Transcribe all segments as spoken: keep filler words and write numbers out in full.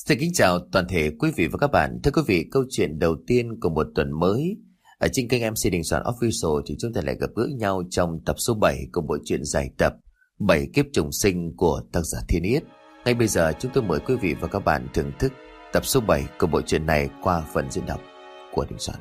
Xin kính chào toàn thể quý vị và các bạn. Thưa quý vị, câu chuyện đầu tiên của một tuần mới ở trên kênh em xê Đình Soạn Official thì chúng ta lại gặp gỡ nhau trong tập số bảy của bộ truyện dài tập Bảy Kiếp Trùng Sinh của tác giả Thiên Yết. Ngay bây giờ chúng tôi mời quý vị và các bạn thưởng thức tập số bảy của bộ truyện này qua phần diễn đọc của Đình Soạn.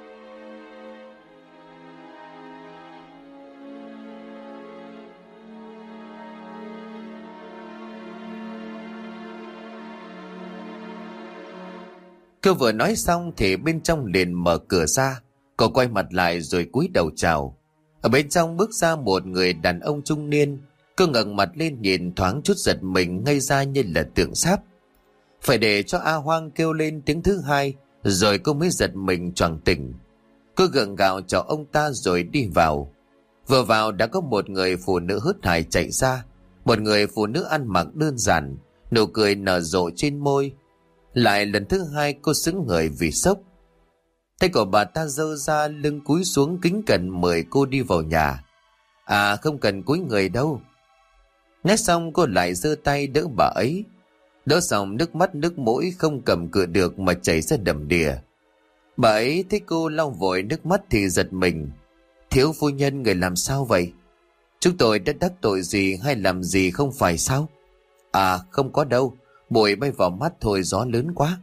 Cô vừa nói xong thì bên trong liền mở cửa ra. Cô quay mặt lại rồi cúi đầu chào. Ở bên trong bước ra một người đàn ông trung niên. Cô ngẩng mặt lên nhìn thoáng chút giật mình, ngây ra như là tượng sáp. Phải để cho A Hoang kêu lên tiếng thứ hai rồi cô mới giật mình choàng tỉnh. Cô gượng gạo chào ông ta rồi đi vào. Vừa vào đã có một người phụ nữ hớt hải chạy ra. Một người phụ nữ ăn mặc đơn giản, nụ cười nở rộ trên môi. Lại lần thứ hai cô sững người vì sốc. Tay của bà ta giơ ra, lưng cúi xuống kính cẩn mời cô đi vào nhà. À, không cần cúi người đâu. Nói xong cô lại giơ tay đỡ bà ấy. Đỡ xong nước mắt nước mũi không cầm cự được mà chảy ra đầm đìa. Bà ấy thấy cô lau vội nước mắt thì giật mình. Thiếu phu nhân, người làm sao vậy? Chúng tôi đã đắc tội gì hay làm gì không phải sao? À, không có đâu, bụi bay vào mắt thôi, gió lớn quá.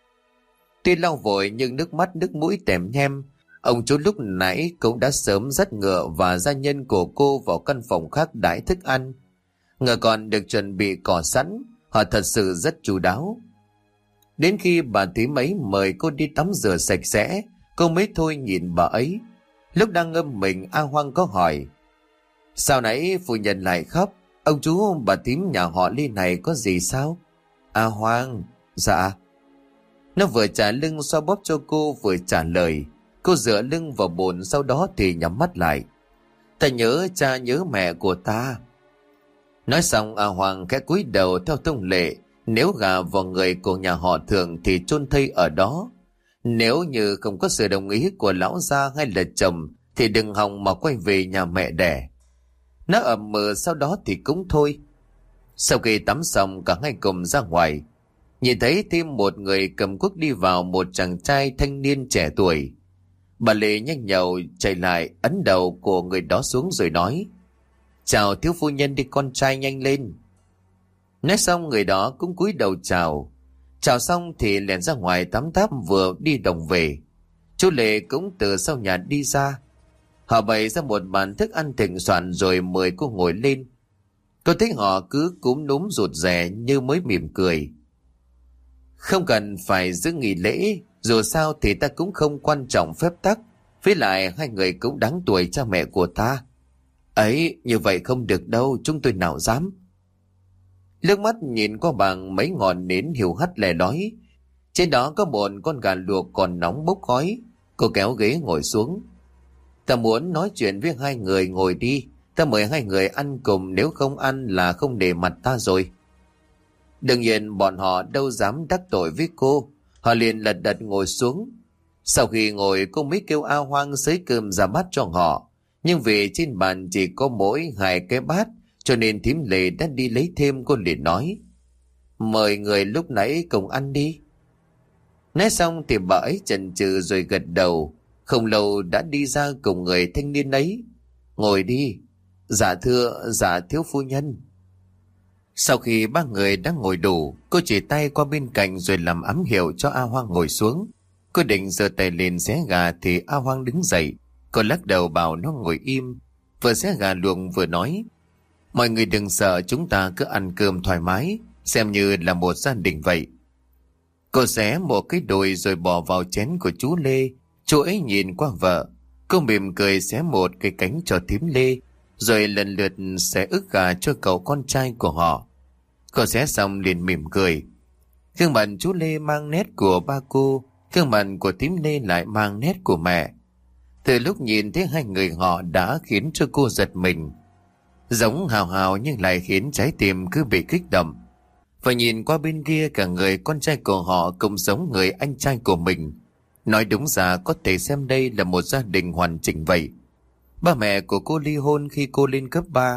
Tuy lau vội nhưng nước mắt nước mũi tèm nhem. Ông chú lúc nãy cũng đã sớm dắt Ngựa và gia nhân của cô vào căn phòng khác đãi thức ăn. Ngựa còn được chuẩn bị cỏ sẵn, họ thật sự rất chu đáo. Đến khi bà thím ấy mời cô đi tắm rửa sạch sẽ, cô mới thôi nhìn bà ấy. Lúc đang ngâm mình, A Hoang có hỏi: sao nãy phu nhân lại khóc? Ông chú bà thím nhà họ Ly này có gì sao? A Hoang: dạ. Nó vừa trả lưng xoa bóp cho cô vừa trả lời. Cô dựa lưng vào bồn, sau đó thì nhắm mắt lại. Ta nhớ cha nhớ mẹ của ta. Nói xong A Hoang khẽ cúi đầu theo thông lệ. Nếu gà vào người của nhà họ Thường thì chôn thây ở đó. Nếu như không có sự đồng ý của lão gia hay là chồng thì đừng hòng mà quay về nhà mẹ đẻ. Nó ậm mờ sau đó thì cũng thôi. Sau khi tắm xong cả hai cùng ra ngoài. Nhìn thấy thêm một người cầm cuốc đi vào, một chàng trai thanh niên trẻ tuổi. Bà Lệ nhanh nhậu chạy lại ấn đầu của người đó xuống rồi nói: chào thiếu phu nhân, đi con trai nhanh lên. Nói xong người đó cũng cúi đầu chào. Chào xong thì lẻn ra ngoài tắm táp vừa đi đồng về. Chú Lệ cũng từ sau nhà đi ra. Họ bày ra một bàn thức ăn thịnh soạn rồi mời cô ngồi lên. Cô thấy họ cứ cúm núm rụt rè như mới mỉm cười. Không cần phải giữ nghỉ lễ, dù sao thì ta cũng không quan trọng phép tắc. Với lại hai người cũng đáng tuổi cha mẹ của ta. Ấy, như vậy không được đâu, chúng tôi nào dám. Lướt mắt nhìn qua bằng mấy ngọn nến hiu hắt lẻ lói. Trên đó có một con gà luộc còn nóng bốc khói. Cô kéo ghế ngồi xuống. Ta muốn nói chuyện với hai người, ngồi đi. Ta mời hai người ăn cùng, nếu không ăn là không nể mặt ta rồi. Đương nhiên bọn họ đâu dám đắc tội với cô. Họ liền lật đật ngồi xuống. Sau khi ngồi cô mới kêu A Hoang xới cơm ra bát cho họ. Nhưng vì trên bàn chỉ có mỗi hai cái bát, cho nên thím Lệ đã đi lấy thêm. Cô liền nói: mời người lúc nãy cùng ăn đi. Nói xong thì bà ấy chần chừ rồi gật đầu. Không lâu đã đi ra cùng người thanh niên ấy. Ngồi đi. Dạ thưa, dạ thiếu phu nhân. Sau khi ba người đã ngồi đủ, cô chỉ tay qua bên cạnh rồi làm ám hiệu cho A Hoang ngồi xuống. Cô định giơ tay lên xé gà thì A Hoang đứng dậy. Cô lắc đầu bảo nó ngồi im, vừa xé gà luộc vừa nói: mọi người đừng sợ, chúng ta cứ ăn cơm thoải mái, xem như là một gia đình vậy. Cô xé một cái đùi rồi bỏ vào chén của chú Lê. Chú ấy nhìn qua vợ. Cô mỉm cười xé một cái cánh cho thím Lê, rồi lần lượt xé ức gà cho cậu con trai của họ. Cô xé xong liền mỉm cười. Gương mặt chú Lê mang nét của ba cô, gương mặt của thím Lê lại mang nét của mẹ. Từ lúc nhìn thấy hai người họ đã khiến cho cô giật mình. Giống hào hào nhưng lại khiến trái tim cứ bị kích động. Và nhìn qua bên kia, cả người con trai của họ cũng giống người anh trai của mình. Nói đúng ra có thể xem đây là một gia đình hoàn chỉnh vậy. Ba mẹ của cô ly hôn khi cô lên cấp ba.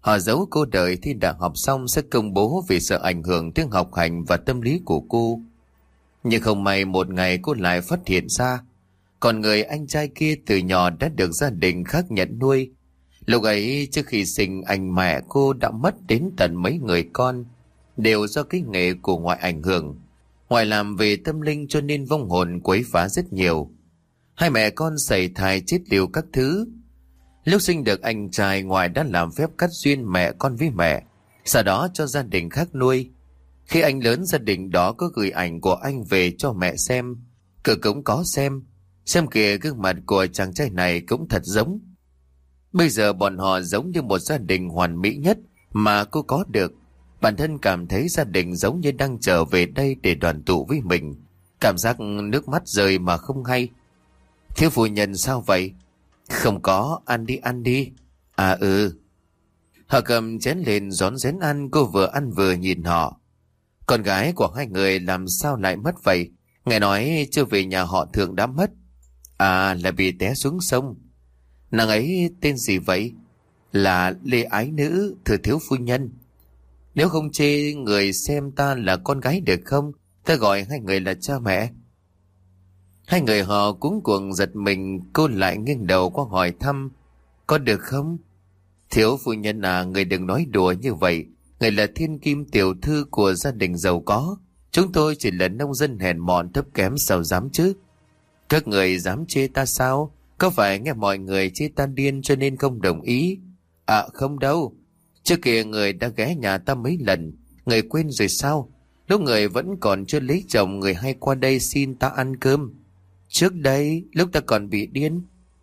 Họ giấu cô đợi thi đại học xong sẽ công bố vì sợ ảnh hưởng đến học hành và tâm lý của cô. Nhưng không may một ngày cô lại phát hiện ra, còn người anh trai kia từ nhỏ đã được gia đình khác nhận nuôi. Lúc ấy trước khi sinh anh mẹ cô đã mất đến tận mấy người con, đều do cái nghề của ngoại ảnh hưởng. Ngoại làm về tâm linh cho nên vong hồn quấy phá rất nhiều. Hai mẹ con sẩy thai chết liều các thứ. Lúc sinh được anh trai, ngoại đã làm phép cắt duyên mẹ con với mẹ, sau đó cho gia đình khác nuôi. Khi anh lớn, gia đình đó có gửi ảnh của anh về cho mẹ xem. Cửa cũng có xem. Xem kìa, gương mặt của chàng trai này cũng thật giống. Bây giờ bọn họ giống như một gia đình hoàn mỹ nhất mà cô có được. Bản thân cảm thấy gia đình giống như đang trở về đây để đoàn tụ với mình. Cảm giác nước mắt rơi mà không hay. Thiếu phu nhân sao vậy? Không có, ăn đi ăn đi. À ừ. Họ cầm chén lên rón rén ăn, cô vừa ăn vừa nhìn họ. Con gái của hai người làm sao lại mất vậy? Nghe nói chưa về nhà họ Thượng đã mất. À, là bị té xuống sông. Nàng ấy tên gì vậy? Là Lê Ái Nữ, thưa thiếu phu nhân. Nếu không chê người xem ta là con gái được không? Ta gọi hai người là cha mẹ. Hai người họ cuống cuồng giật mình, cô lại nghiêng đầu qua hỏi thăm. Có được không? Thiếu phu nhân à, người đừng nói đùa như vậy. Người là thiên kim tiểu thư của gia đình giàu có. Chúng tôi chỉ là nông dân hèn mọn thấp kém, sao dám chứ? Các người dám chê ta sao? Có phải nghe mọi người chê ta điên cho nên không đồng ý? À không đâu. Trước kia người đã ghé nhà ta mấy lần. Người quên rồi sao? Lúc người vẫn còn chưa lấy chồng, người hay qua đây xin ta ăn cơm. Trước đây, lúc ta còn bị điên.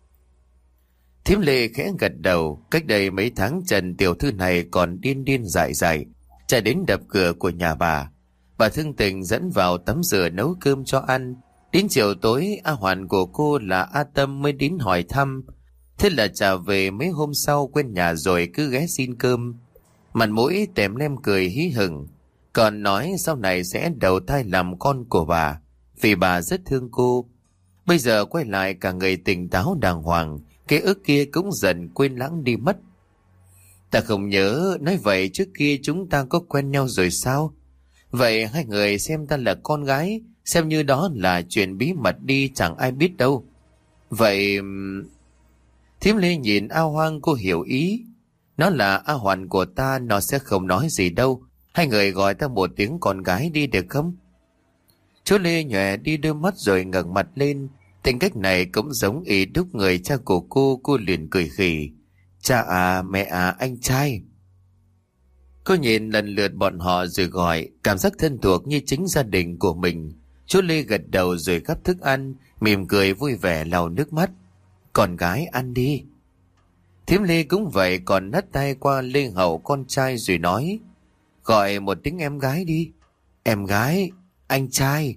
Thím Lê khẽ gật đầu. Cách đây mấy tháng Trần tiểu thư này còn điên điên dại dại, chạy đến đập cửa của nhà bà. Bà thương tình dẫn vào tắm rửa nấu cơm cho ăn. Đến chiều tối, A Hoàn của cô là A Tâm mới đến hỏi thăm. Thế là trả về mấy hôm sau quên nhà rồi cứ ghé xin cơm. Mặt mũi tèm lem cười hí hửng, còn nói sau này sẽ đầu thai làm con của bà, vì bà rất thương cô. Bây giờ quay lại cả người tỉnh táo đàng hoàng, ký ức kia cũng dần quên lãng đi mất. Ta không nhớ, nói vậy trước kia chúng ta có quen nhau rồi sao? Vậy hai người xem ta là con gái, xem như đó là chuyện bí mật đi, chẳng ai biết đâu. Vậy... Thím Lê nhìn A Hoang, cô hiểu ý. Nó là A Hoàn của ta, nó sẽ không nói gì đâu. Hai người gọi ta một tiếng con gái đi được không? Chú Lê nhòe đi đôi mắt rồi ngẩng mặt lên. Tính cách này cũng giống ý đúc người cha của cô. Cô liền cười khỉ. Cha à, mẹ à, anh trai. Cô nhìn lần lượt bọn họ rồi gọi, cảm giác thân thuộc như chính gia đình của mình. Chú Lê gật đầu rồi gắp thức ăn, mỉm cười vui vẻ lau nước mắt. Con gái ăn đi. Thím Lê cũng vậy, còn nắt tay qua Lê Hậu con trai rồi nói. Gọi một tiếng em gái đi. Em gái, anh trai.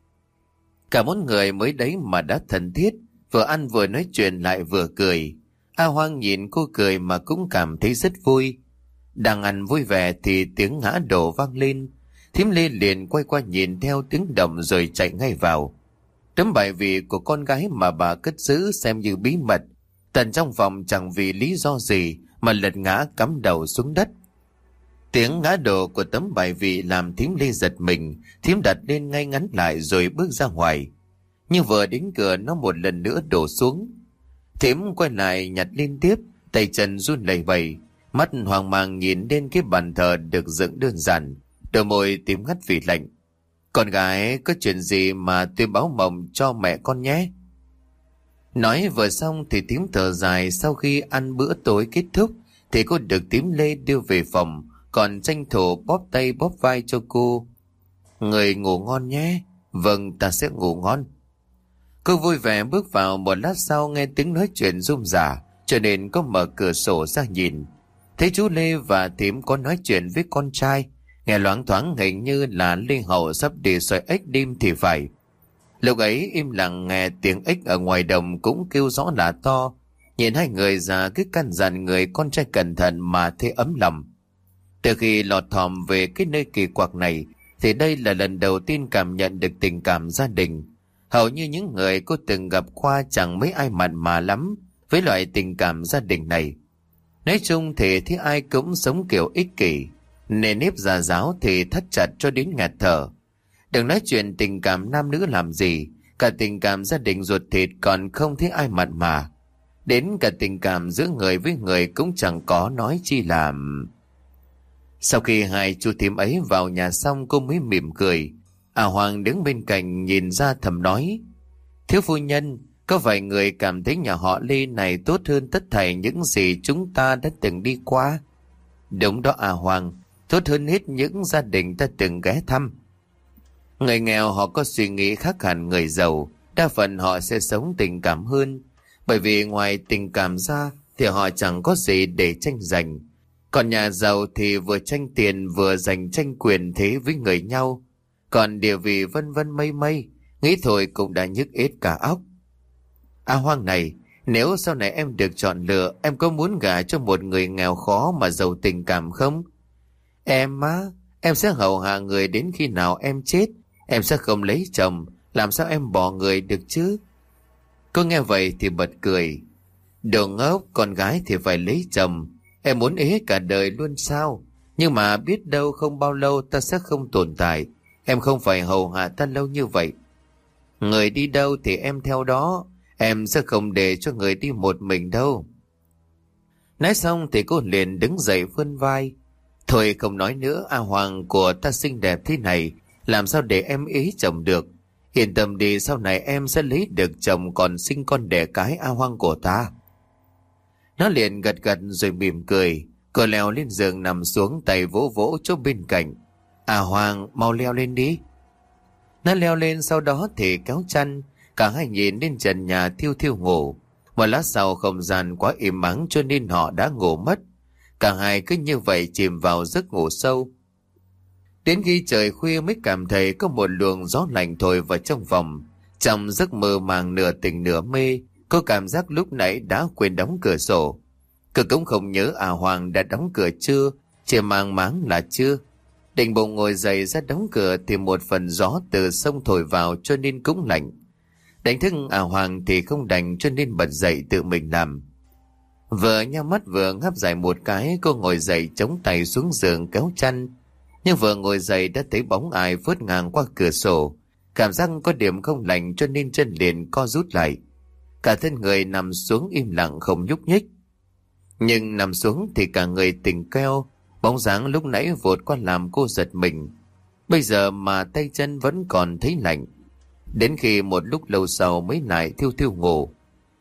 Cả bốn người mới đấy mà đã thân thiết, vừa ăn vừa nói chuyện lại vừa cười. A Hoang nhìn cô cười mà cũng cảm thấy rất vui. Đang ăn vui vẻ thì tiếng ngã đổ vang lên. Thím Lê liền quay qua nhìn theo tiếng động rồi chạy ngay vào. Tấm bài vị của con gái mà bà cất giữ xem như bí mật, tận trong phòng chẳng vì lý do gì mà lật ngã cắm đầu xuống đất. Tiếng ngã đổ của tấm bài vị làm thím Lê giật mình. Thím đặt lên ngay ngắn lại rồi bước ra ngoài. Nhưng vừa đến cửa nó một lần nữa đổ xuống. Thím quay lại nhặt lên tiếp, tay chân run lẩy bẩy, mắt hoang mang nhìn lên cái bàn thờ được dựng đơn giản, đôi môi tím ngắt vì lạnh. Con gái có chuyện gì mà tôi báo mộng cho mẹ con nhé. Nói vừa xong thì thím thở dài. Sau khi ăn bữa tối kết thúc thì cô được thím Lê đưa về phòng, còn tranh thủ bóp tay bóp vai cho cô. Người ngủ ngon nhé. Vâng, ta sẽ ngủ ngon. Cô vui vẻ bước vào. Một lát sau nghe tiếng nói chuyện rôm rả, cho nên có mở cửa sổ ra nhìn. Thấy chú Lê và thím có nói chuyện với con trai. Nghe loáng thoáng hình như là Lê Hậu sắp đi xoay ếch đêm thì phải. Lúc ấy im lặng nghe tiếng ếch ở ngoài đồng cũng kêu rõ là to. Nhìn hai người già cứ căn dặn người con trai cẩn thận mà thấy ấm lòng. Từ khi lọt thỏm về cái nơi kỳ quặc này thì đây là lần đầu tiên cảm nhận được tình cảm gia đình. Hầu như những người cô từng gặp qua chẳng mấy ai mặn mà lắm với loại tình cảm gia đình này. Nói chung thì thấy ai cũng sống kiểu ích kỷ, nên nếp gia giáo thì thắt chặt cho đến nghẹt thở. Đừng nói chuyện tình cảm nam nữ làm gì, cả tình cảm gia đình ruột thịt còn không thấy ai mặn mà. Đến cả tình cảm giữa người với người cũng chẳng có nói chi làm. Sau khi hai chú thím ấy vào nhà xong, cô mới mỉm cười. À Hoàng đứng bên cạnh nhìn ra thầm nói: Thiếu phu nhân, có vài người cảm thấy nhà họ Lê này tốt hơn tất thảy những gì chúng ta đã từng đi qua. Đúng đó à Hoàng, tốt hơn hết những gia đình ta từng ghé thăm. Người nghèo họ có suy nghĩ khác hẳn người giàu, đa phần họ sẽ sống tình cảm hơn. Bởi vì ngoài tình cảm ra thì họ chẳng có gì để tranh giành. Còn nhà giàu thì vừa tranh tiền vừa giành tranh quyền thế với người nhau. Còn địa vị vân vân mây mây, nghĩ thôi cũng đã nhức ết cả óc. À Hoàng này, nếu sau này em được chọn lựa, em có muốn gả cho một người nghèo khó mà giàu tình cảm không? Em á, em sẽ hầu hạ người đến khi nào em chết. Em sẽ không lấy chồng, làm sao em bỏ người được chứ? Cô nghe vậy thì bật cười. Đồ ngốc, con gái thì phải lấy chồng. Em muốn ế cả đời luôn sao? Nhưng mà biết đâu không bao lâu ta sẽ không tồn tại. Em không phải hầu hạ ta lâu như vậy. Người đi đâu thì em theo đó. Em sẽ không để cho người đi một mình đâu. Nói xong thì cô liền đứng dậy vươn vai. Thôi không nói nữa, A Hoàng của ta xinh đẹp thế này, làm sao để em ế chồng được. Yên tâm đi, sau này em sẽ lấy được chồng còn sinh con đẻ cái A Hoàng của ta. Nó liền gật gật rồi mỉm cười. Cô leo lên giường nằm xuống, tay vỗ vỗ chỗ bên cạnh. A Hoàng, mau leo lên đi. Nó leo lên, sau đó thì kéo chăn. Cả hai nhìn lên trần nhà thiêu thiêu ngủ. Một lát sau không gian quá im ắng cho nên họ đã ngủ mất. Cả hai cứ như vậy chìm vào giấc ngủ sâu. Đến khi trời khuya mới cảm thấy có một luồng gió lạnh thổi vào trong phòng. Trong giấc mơ màng nửa tỉnh nửa mê, cô cảm giác lúc nãy đã quên đóng cửa sổ. Cô cũng không nhớ à Hoàng đã đóng cửa chưa, chỉ mang máng là chưa. Định bụng ngồi dậy ra đóng cửa thì một phần gió từ sông thổi vào cho nên cũng lạnh. Đánh thức à Hoàng thì không đành cho nên bật dậy tự mình làm. Vừa nhắm mắt vừa ngáp dài một cái, cô ngồi dậy chống tay xuống giường kéo chăn. Nhưng vừa ngồi dậy đã thấy bóng ai phớt ngang qua cửa sổ. Cảm giác có điểm không lành cho nên chân liền co rút lại. Cả thân người nằm xuống im lặng không nhúc nhích. Nhưng nằm xuống thì cả người tỉnh keo. Bóng dáng lúc nãy vụt qua làm cô giật mình. Bây giờ mà tay chân vẫn còn thấy lạnh. Đến khi một lúc lâu sau mới lại thiêu thiêu ngủ.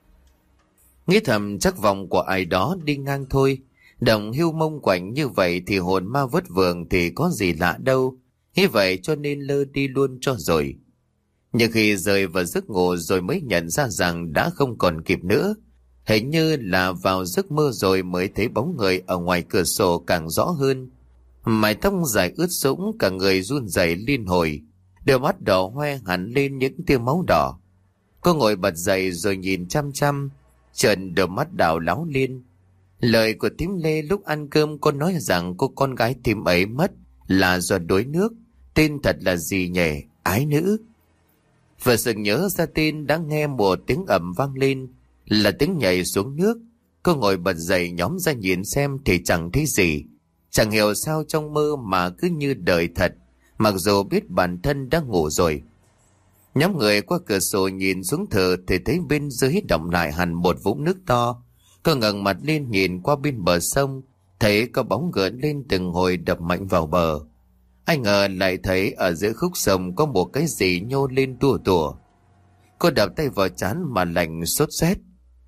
Nghĩ thầm chắc vòng của ai đó đi ngang thôi. Đồng hưu mông quạnh như vậy thì hồn ma vất vưởng thì có gì lạ đâu. Nghĩ vậy cho nên lơ đi luôn cho rồi. Nhưng khi rời vào giấc ngủ rồi mới nhận ra rằng đã không còn kịp nữa. Hình như là vào giấc mơ rồi mới thấy bóng người ở ngoài cửa sổ càng rõ hơn. Mái tóc dài ướt sũng, cả người run rẩy liên hồi. Đôi mắt đỏ hoe hẳn lên những tia máu đỏ. Cô ngồi bật dậy rồi nhìn chăm chăm. Trần đôi mắt đảo láo lên. Lời của thím Lê lúc ăn cơm cô nói rằng cô con gái thím ấy mất là do đuối nước. Tên thật là gì nhỉ? Ái nữ. Vừa sực nhớ ra tên đã nghe một tiếng ầm vang lên, là tiếng nhảy xuống nước. Cô ngồi bật dậy nhóm ra nhìn xem thì chẳng thấy gì. Chẳng hiểu sao trong mơ mà cứ như đời thật, mặc dù biết bản thân đã ngủ rồi. Nhóm người qua cửa sổ nhìn xuống thờ thì thấy bên dưới đọng lại hẳn một vũng nước to. Cô ngẩng mặt lên nhìn qua bên bờ sông, thấy có bóng gợn lên từng hồi đập mạnh vào bờ. Ai ngờ lại thấy ở giữa khúc sông có một cái gì nhô lên tua tủa. Cô đập tay vào trán mà lạnh sốt rét.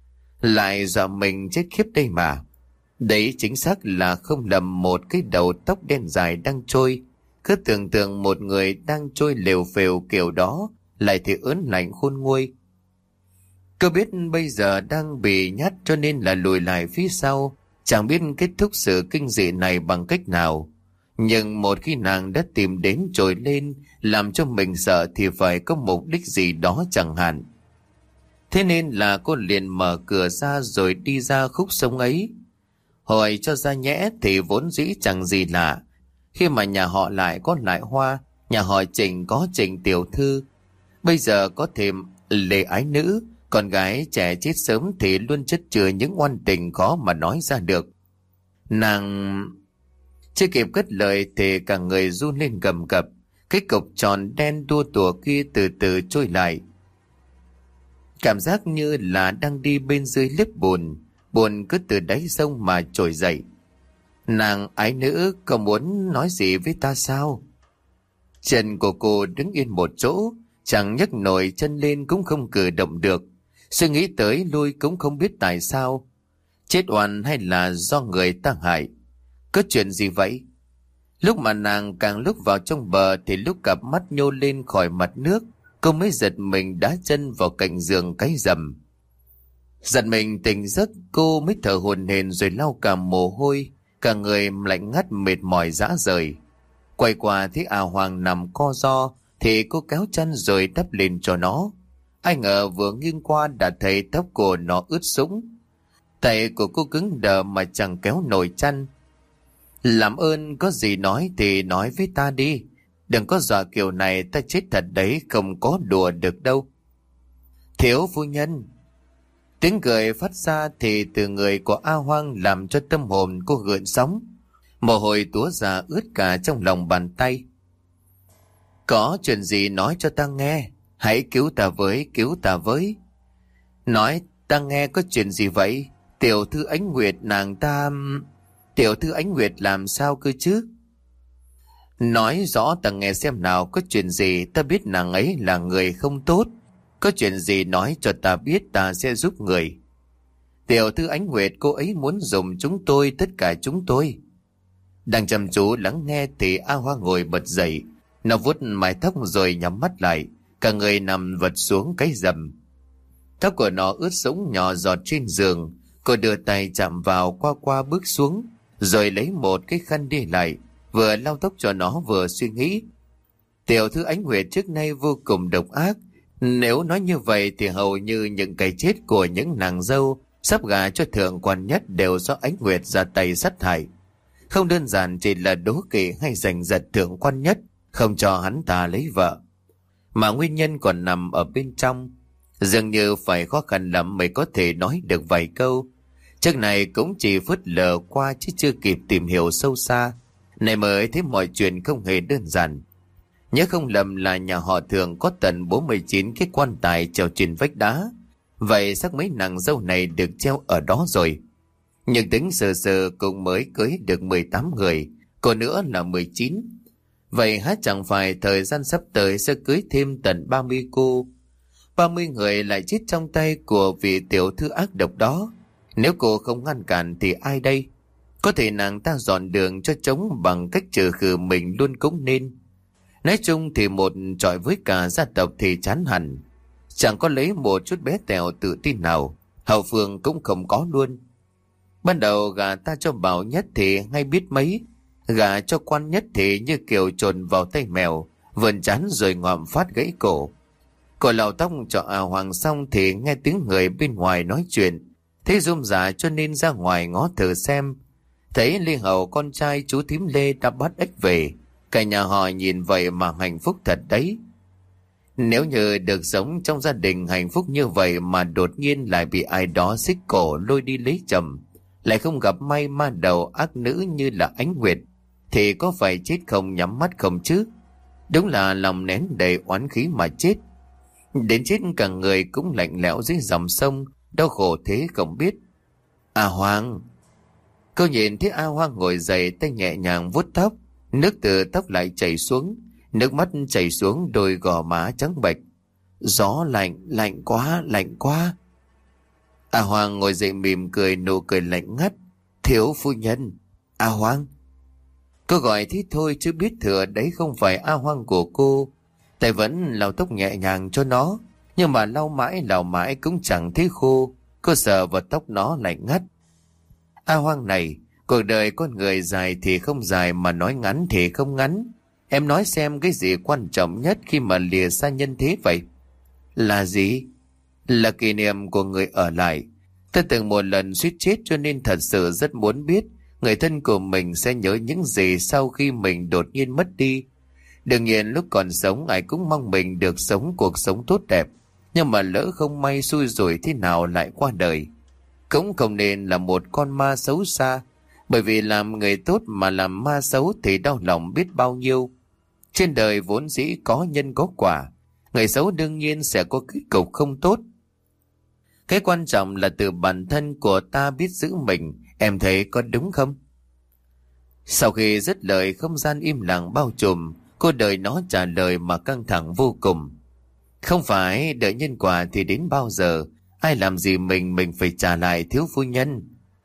Lại dọa mình chết khiếp đây mà. Đấy chính xác là không lầm một cái đầu tóc đen dài đang trôi. Cứ tưởng tượng một người đang trôi lều phều kiểu đó, lại thì ớn lạnh khôn nguôi. Cô biết bây giờ đang bị nhát cho nên là lùi lại phía sau, chẳng biết kết thúc sự kinh dị này bằng cách nào. Nhưng một khi nàng đã tìm đến trồi lên làm cho mình sợ thì phải có mục đích gì đó chẳng hạn. Thế nên là cô liền mở cửa ra rồi đi ra khúc sông ấy. Hỏi cho ra nhẽ thì vốn dĩ chẳng gì lạ. Khi mà nhà họ lại có lại Hoa, nhà họ Trịnh có Trịnh tiểu thư. Bây giờ có thêm Lê ái nữ, con gái trẻ chết sớm thì luôn chất chứa những oan tình khó mà nói ra được. Nàng... Chưa kịp cất lời thì cả người run lên cầm cập. Cái cục tròn đen tua tủa kia từ từ trôi lại. Cảm giác như là đang đi bên dưới lớp bùn. Bùn cứ từ đáy sông mà trồi dậy. Nàng ái nữ có muốn nói gì với ta sao? Chân của cô đứng yên một chỗ, chẳng nhấc nổi chân lên cũng không cử động được. Suy nghĩ tới lui cũng không biết tại sao. Chết oan hay là do người ta hại? Có chuyện gì vậy? Lúc mà nàng càng lúc vào trong bờ thì lúc cặp mắt nhô lên khỏi mặt nước, cô mới giật mình đá chân vào cạnh giường cái rầm. Giật mình tỉnh giấc, cô mới thở hổn hển rồi lau cả mồ hôi, cả người lạnh ngắt mệt mỏi rã rời. Quay qua thấy A Hoàng nằm co ro thì cô kéo chăn rồi đắp lên cho nó. Ai ngờ vừa nghiêng qua đã thấy tóc của nó ướt sũng. Tay của cô cứng đờ mà chẳng kéo nổi chăn. Làm ơn có gì nói thì nói với ta đi. Đừng có dọa kiểu này, ta chết thật đấy, không có đùa được đâu. Thiếu phu nhân. Tiếng cười phát ra thì từ người của A Hoang làm cho tâm hồn cô gợn sóng. Mồ hôi túa ra ướt cả trong lòng bàn tay. Có chuyện gì nói cho ta nghe. Hãy cứu ta với, cứu ta với. Nói ta nghe có chuyện gì vậy? Tiểu thư Ánh Nguyệt nàng ta... Tiểu thư Ánh Nguyệt làm sao cơ chứ? Nói rõ ta nghe xem nào, có chuyện gì, ta biết nàng ấy là người không tốt. Có chuyện gì nói cho ta biết, ta sẽ giúp người. Tiểu thư Ánh Nguyệt, cô ấy muốn dùng chúng tôi, tất cả chúng tôi. Đang chăm chú lắng nghe thì A Hoa ngồi bật dậy. Nó vuốt mái tóc rồi nhắm mắt lại, cả người nằm vật xuống cái rầm. Tóc của nó ướt sũng nhỏ giọt trên giường. Cô đưa tay chạm vào, qua qua bước xuống, rồi lấy một cái khăn đi lại, vừa lau tóc cho nó vừa suy nghĩ. Tiểu thư Ánh Nguyệt trước nay vô cùng độc ác. Nếu nói như vậy thì hầu như những cái chết của những nàng dâu sắp gả cho thượng quan nhất đều do Ánh Nguyệt ra tay sát hại. Không đơn giản chỉ là đố kỵ hay giành giật thượng quan nhất, không cho hắn ta lấy vợ, mà nguyên nhân còn nằm ở bên trong. Dường như phải khó khăn lắm mới có thể nói được vài câu. Chắc này cũng chỉ phớt lờ qua chứ chưa kịp tìm hiểu sâu xa, này mới thấy mọi chuyện không hề đơn giản. Nhớ không lầm là nhà họ Thường có tận bốn mươi chín cái quan tài treo trên vách đá. Vậy chắc mấy nàng dâu này được treo ở đó rồi. Nhưng tính sờ sờ cũng mới cưới được mười tám người, còn nữa là mười chín. Vậy há chẳng phải thời gian sắp tới sẽ cưới thêm tận ba mươi cô. ba mươi người lại chết trong tay của vị tiểu thư ác độc đó. Nếu cô không ngăn cản thì ai đây? Có thể nàng ta dọn đường cho trống bằng cách trừ khử mình luôn cũng nên. Nói chung thì một trọi với cả gia tộc thì chán hẳn. Chẳng có lấy một chút bé tẹo tự tin nào. Hậu phương cũng không có luôn. Ban đầu gà ta cho Bảo Nhất thì hay biết mấy. Gà cho Quan Nhất thì như kiểu trồn vào tay mèo, vườn chán rồi ngọm phát gãy cổ. Cô lau tóc cho A Hoàng xong thì nghe tiếng người bên ngoài nói chuyện. Thấy rôm rả cho nên ra ngoài ngó thử xem. Thấy Lê Hầu con trai chú thím Lê đã bắt ếch về. Cả nhà họ nhìn vậy mà hạnh phúc thật đấy. Nếu như được sống trong gia đình hạnh phúc như vậy mà đột nhiên lại bị ai đó xích cổ lôi đi lấy chồng, lại không gặp may ma đầu ác nữ như là Ánh Nguyệt, thì có phải chết không nhắm mắt không chứ? Đúng là lòng nén đầy oán khí mà chết. Đến chết cả người cũng lạnh lẽo dưới dòng sông, đau khổ thế không biết. A Hoàng. Cô nhìn thấy A Hoàng ngồi dậy, tay nhẹ nhàng vuốt tóc. Nước từ tóc lại chảy xuống, nước mắt chảy xuống đôi gò má trắng bệch. Gió lạnh, lạnh quá, lạnh quá. A Hoàng ngồi dậy mỉm cười, nụ cười lạnh ngắt. Thiếu phu nhân. A Hoàng. Cô gọi thế thôi chứ biết thừa đấy không phải A Hoàng của cô. Tay vẫn lau tóc nhẹ nhàng cho nó, nhưng mà lau mãi lau mãi cũng chẳng thấy khô. Cô sờ vào tóc nó lạnh ngắt. A Hoàng này, cuộc đời con người dài thì không dài, mà nói ngắn thì không ngắn. Em nói xem cái gì quan trọng nhất khi mà lìa xa nhân thế vậy? Là gì? Là kỷ niệm của người ở lại. Ta từng một lần suýt chết cho nên thật sự rất muốn biết người thân của mình sẽ nhớ những gì sau khi mình đột nhiên mất đi. Đương nhiên lúc còn sống ai cũng mong mình được sống cuộc sống tốt đẹp. Nhưng mà lỡ không may xui rủi thế nào lại qua đời. Cũng không nên là một con ma xấu xa. Bởi vì làm người tốt mà làm ma xấu thì đau lòng biết bao nhiêu. Trên đời vốn dĩ có nhân có quả, người xấu đương nhiên sẽ có kết cục không tốt. Cái quan trọng là từ bản thân của ta biết giữ mình, em thấy có đúng không? Sau khi dứt lời, không gian im lặng bao trùm, cô đợi nó trả lời mà căng thẳng vô cùng. Không phải đợi nhân quả thì đến bao giờ, ai làm gì mình mình phải trả lại thiếu phu nhân.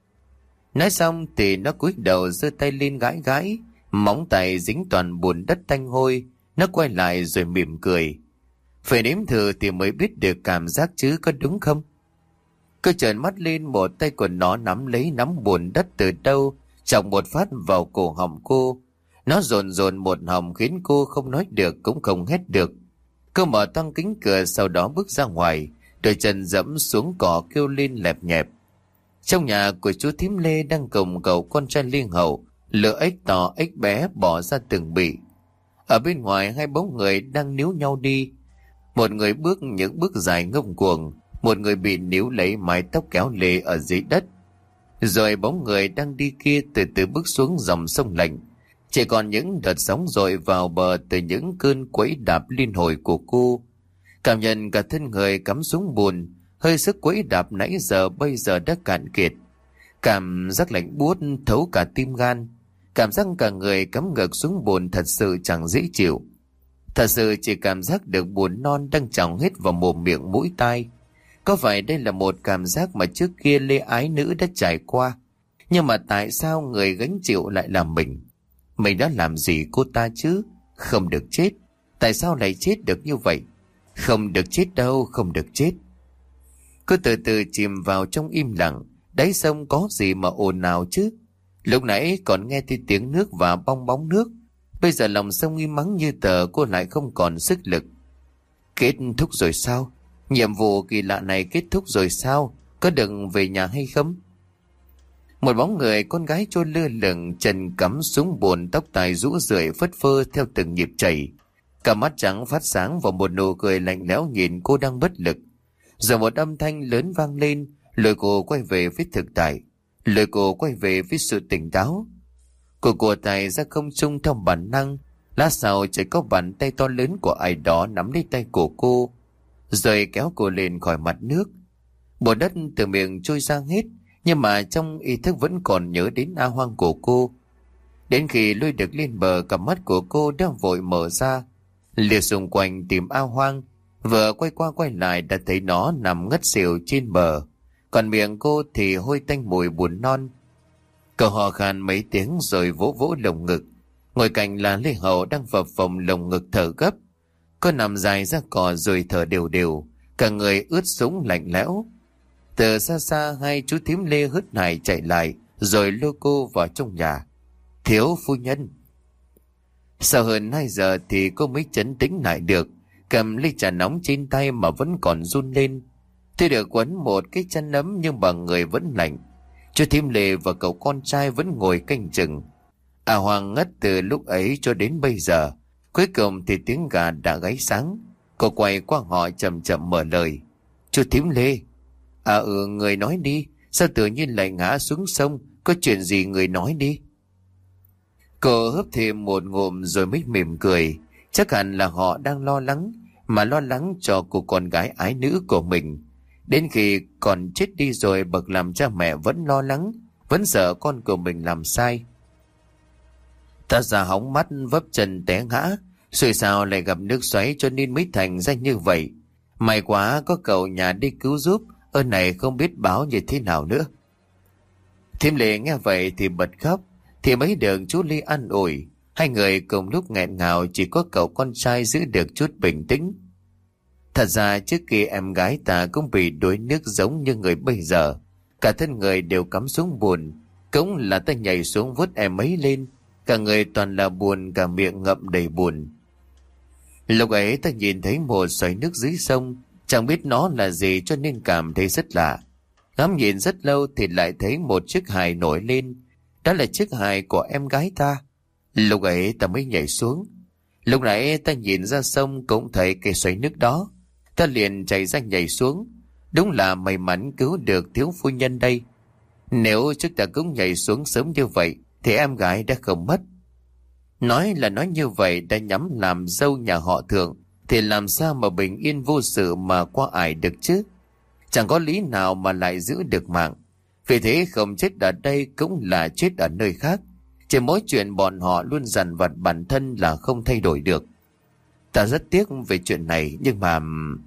Nói xong thì nó cúi đầu giơ tay lên gãi gãi, móng tay dính toàn bùn đất tanh hôi. Nó quay lại rồi mỉm cười. Phải nếm thử thì mới biết được cảm giác chứ, có đúng không? Cô trợn mắt lên, một tay của nó nắm lấy nắm bùn đất từ đâu, chọc một phát vào cổ họng cô. Nó dồn dồn một họng khiến cô không nói được cũng không hét được. Cô mở toang kính cửa, sau đó bước ra ngoài, đôi chân dẫm xuống cỏ kêu lên lẹp nhẹp. Trong nhà của chú thím Lê đang cùng cậu con trai liên hậu, lựa ếch to ếch bé bỏ ra từng bị. Ở bên ngoài hai bóng người đang níu nhau đi. Một người bước những bước dài ngông cuồng, một người bị níu lấy mái tóc kéo lê ở dưới đất. Rồi bóng người đang đi kia từ từ bước xuống dòng sông lạnh. Chỉ còn những đợt sóng dội vào bờ từ những cơn quẫy đạp liên hồi của cô. Cảm nhận cả thân người cắm xuống bùn, hơi sức quẫy đạp nãy giờ bây giờ đã cạn kiệt. Cảm giác lạnh buốt thấu cả tim gan. Cảm giác cả người cắm ngược xuống bùn thật sự chẳng dễ chịu. Thật sự chỉ cảm giác được bùn non đang trào hết vào mồm miệng mũi tai. Có phải đây là một cảm giác mà trước kia Lê Ái Nữ đã trải qua? Nhưng mà tại sao người gánh chịu lại là mình? Mình đã làm gì cô ta chứ? Không được chết. Tại sao lại chết được như vậy? Không được chết đâu, không được chết. Cô từ từ chìm vào trong im lặng. Đáy sông có gì mà ồn ào chứ? Lúc nãy còn nghe thấy tiếng nước và bong bóng nước. Bây giờ lòng sông im mắng như tờ, cô lại không còn sức lực. Kết thúc rồi sao? Nhiệm vụ kỳ lạ này kết thúc rồi sao? Có được về nhà hay không? Một bóng người con gái trôi lơ lửng, chân cắm xuống bùn, tóc tai rũ rượi phất phơ theo từng nhịp chảy. Cả mắt trắng phát sáng và một nụ cười lạnh lẽo nhìn cô đang bất lực. Rồi một âm thanh lớn vang lên, lôi cô quay về phía thực tại, lôi cô quay về phía sự tỉnh táo. Cô của tay ra không trung theo bản năng. Lát sau chỉ có bàn tay to lớn của ai đó nắm lấy tay của cô, rồi kéo cô lên khỏi mặt nước. Bùn đất từ miệng trôi ra hết, nhưng mà trong ý thức vẫn còn nhớ đến A Hoang của cô. Đến khi lôi được lên bờ, cặp mắt của cô đã vội mở ra, liếc xung quanh tìm A Hoang. Vừa quay qua quay lại đã thấy nó nằm ngất xỉu trên bờ, còn miệng cô thì hôi tanh mùi bùn non. Cậu hò khan mấy tiếng rồi vỗ vỗ lồng ngực. Ngồi cạnh là Lê Hậu đang phập phồng lồng ngực thở gấp. Cô nằm dài ra cỏ rồi thở đều đều, cả người ướt sũng lạnh lẽo. Từ xa xa hai chú thím Lê hớt hải chạy lại, rồi lôi cô vào trong nhà. Thiếu phu nhân. Sau hơn hai giờ thì cô mới trấn tĩnh lại được, cầm ly trà nóng trên tay mà vẫn còn run lên. Tuy được quấn một cái chăn ấm nhưng mà người vẫn lạnh. Chú thím Lê và cậu con trai vẫn ngồi canh chừng. À Hoàng ngất từ lúc ấy cho đến bây giờ. Cuối cùng thì tiếng gà đã gáy sáng. Cô quay qua họ chậm chậm mở lời. Chú thím Lê. À ừ, người nói đi. Sao tự nhiên lại ngã xuống sông? Có chuyện gì người nói đi. Cô hớp thêm một ngụm rồi mới mỉm cười. Chắc hẳn là họ đang lo lắng, mà lo lắng cho cô con gái ái nữ của mình. Đến khi còn chết đi rồi, bậc làm cha mẹ vẫn lo lắng, vẫn sợ con của mình làm sai. Ta già hóng mắt vấp chân té ngã, rồi sao lại gặp nước xoáy cho nên mới thành ra như vậy. May quá có cậu nhà đi cứu giúp, ơn này không biết báo như thế nào nữa. Thím Lệ nghe vậy thì bật khóc, thì mấy được chú Ly an ủi. Hai người cùng lúc nghẹn ngào, chỉ có cậu con trai giữ được chút bình tĩnh. Thật ra trước kia em gái ta cũng bị đuối nước giống như người bây giờ. Cả thân người đều cắm xuống bùn. Cũng là ta nhảy xuống vớt em ấy lên. Cả người toàn là buồn, cả miệng ngậm đầy buồn. Lúc ấy ta nhìn thấy một xoáy nước dưới sông. Chẳng biết nó là gì cho nên cảm thấy rất lạ. Ngắm nhìn rất lâu thì lại thấy một chiếc hài nổi lên. Đó là chiếc hài của em gái ta. Lúc ấy ta mới nhảy xuống. Lúc nãy ta nhìn ra sông cũng thấy cái xoáy nước đó. Ta liền chạy ra nhảy xuống. Đúng là may mắn cứu được thiếu phu nhân đây. Nếu chúng ta cũng nhảy xuống sớm như vậy thì em gái đã không mất. Nói là nói như vậy, đã nhắm làm dâu nhà họ Thượng thì làm sao mà bình yên vô sự mà qua ải được chứ. Chẳng có lý nào mà lại giữ được mạng. Vì thế không chết ở đây cũng là chết ở nơi khác. Chỉ mỗi chuyện bọn họ luôn dằn vặt bản thân là không thay đổi được. Ta rất tiếc về chuyện này, nhưng mà...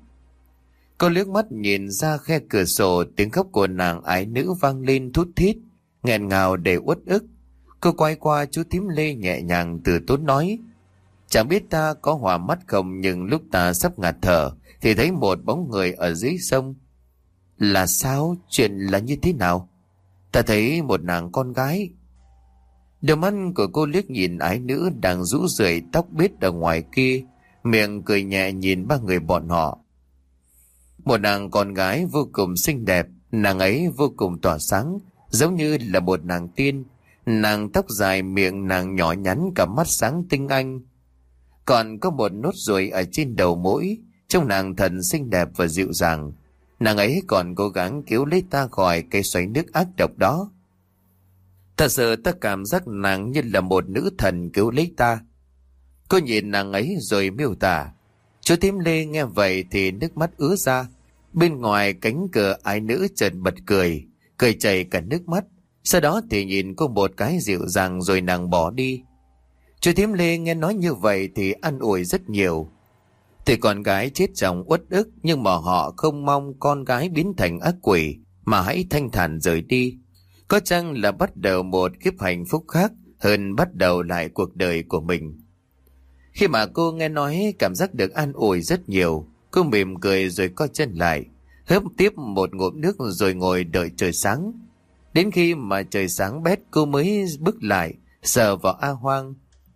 Cô liếc mắt nhìn ra khe cửa sổ, tiếng khóc của nàng ái nữ vang lên thút thít, nghẹn ngào để uất ức. Cô quay qua chú Thím Lê nhẹ nhàng từ tốn nói: Chẳng biết ta có hòa mắt không, nhưng lúc ta sắp ngạt thở thì thấy một bóng người ở dưới sông. Là sao? Chuyện là như thế nào? Ta thấy một nàng con gái. Đôi mắt của cô liếc nhìn ái nữ đang rũ rượi tóc bết ở ngoài kia, miệng cười nhẹ nhìn ba người bọn họ. Một nàng con gái vô cùng xinh đẹp, nàng ấy vô cùng tỏa sáng, giống như là một nàng tiên. Nàng tóc dài, miệng nàng nhỏ nhắn, cả mắt sáng tinh anh. Còn có một nốt ruồi ở trên đầu mũi, trông nàng thật xinh đẹp và dịu dàng. Nàng ấy còn cố gắng cứu lấy ta khỏi cái xoáy nước ác độc đó. Thật sự ta cảm giác nàng như là một nữ thần cứu lấy ta. Cô nhìn nàng ấy rồi miêu tả. Chú Thím Lê nghe vậy thì nước mắt ứa ra. Bên ngoài cánh cửa ái nữ chợt bật cười, cười chảy cả nước mắt. Sau đó thì nhìn cô một cái dịu dàng rồi nàng bỏ đi. Chú Thím Lê nghe nói như vậy thì an ủi rất nhiều. Thì con gái chết chồng uất ức, nhưng mà họ không mong con gái biến thành ác quỷ, mà hãy thanh thản rời đi. Có chăng là bắt đầu một kiếp hạnh phúc khác hơn bắt đầu lại cuộc đời của mình. Khi mà cô nghe nói, cảm giác được an ủi rất nhiều. Cô mỉm cười rồi co chân lại, hớp tiếp một ngụm nước rồi ngồi đợi trời sáng. Đến khi mà trời sáng bét, cô mới bước lại sờ vào A Hoang.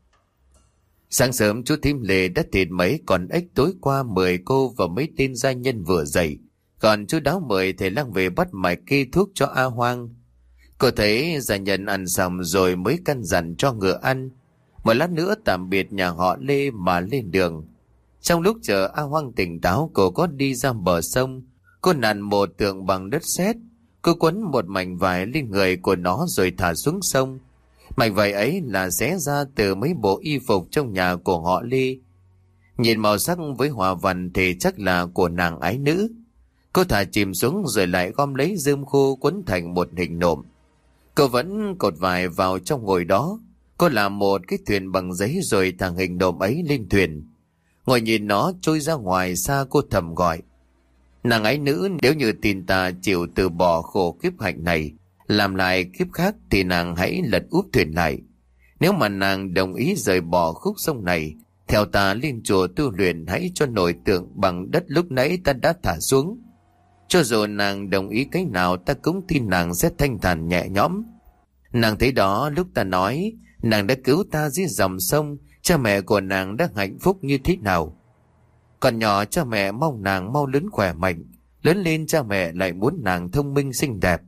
Sáng sớm chú Thím Lê đã thịt mấy con ếch tối qua mời cô và mấy tên gia nhân vừa dậy. Còn chú Đáo mời thầy lang về bắt mạch kê thuốc cho A Hoang. Cô thấy gia nhân ăn xong rồi mới căn dặn cho ngựa ăn. Một lát nữa tạm biệt nhà họ Lê mà lên đường. Trong lúc chờ A Hoang tỉnh táo, cô có đi ra bờ sông. Cô nặn một tượng bằng đất sét. Cô quấn một mảnh vải lên người của nó rồi thả xuống sông. Mảnh vải ấy là xé ra từ mấy bộ y phục trong nhà của họ Lê. Nhìn màu sắc với hoa văn thì chắc là của nàng ái nữ. Cô thả chìm xuống rồi lại gom lấy rơm khô quấn thành một hình nộm. Cô vẫn cột vải vào trong ngồi đó. Cô làm một cái thuyền bằng giấy rồi thả hình nộm ấy lên thuyền. Ngồi nhìn nó trôi ra ngoài xa, cô thầm gọi: Nàng ái nữ, nếu như tin ta chịu từ bỏ khổ kiếp hạnh này, làm lại kiếp khác thì nàng hãy lật úp thuyền lại. Nếu mà nàng đồng ý rời bỏ khúc sông này, theo ta lên chùa tu luyện, hãy cho nổi tượng bằng đất lúc nãy ta đã thả xuống. Cho dù nàng đồng ý cái nào, ta cũng tin nàng sẽ thanh thản nhẹ nhõm. Nàng thấy đó, lúc ta nói nàng đã cứu ta dưới dòng sông, cha mẹ của nàng đã hạnh phúc như thế nào. Còn nhỏ, cha mẹ mong nàng mau lớn khỏe mạnh, lớn lên cha mẹ lại muốn nàng thông minh xinh đẹp.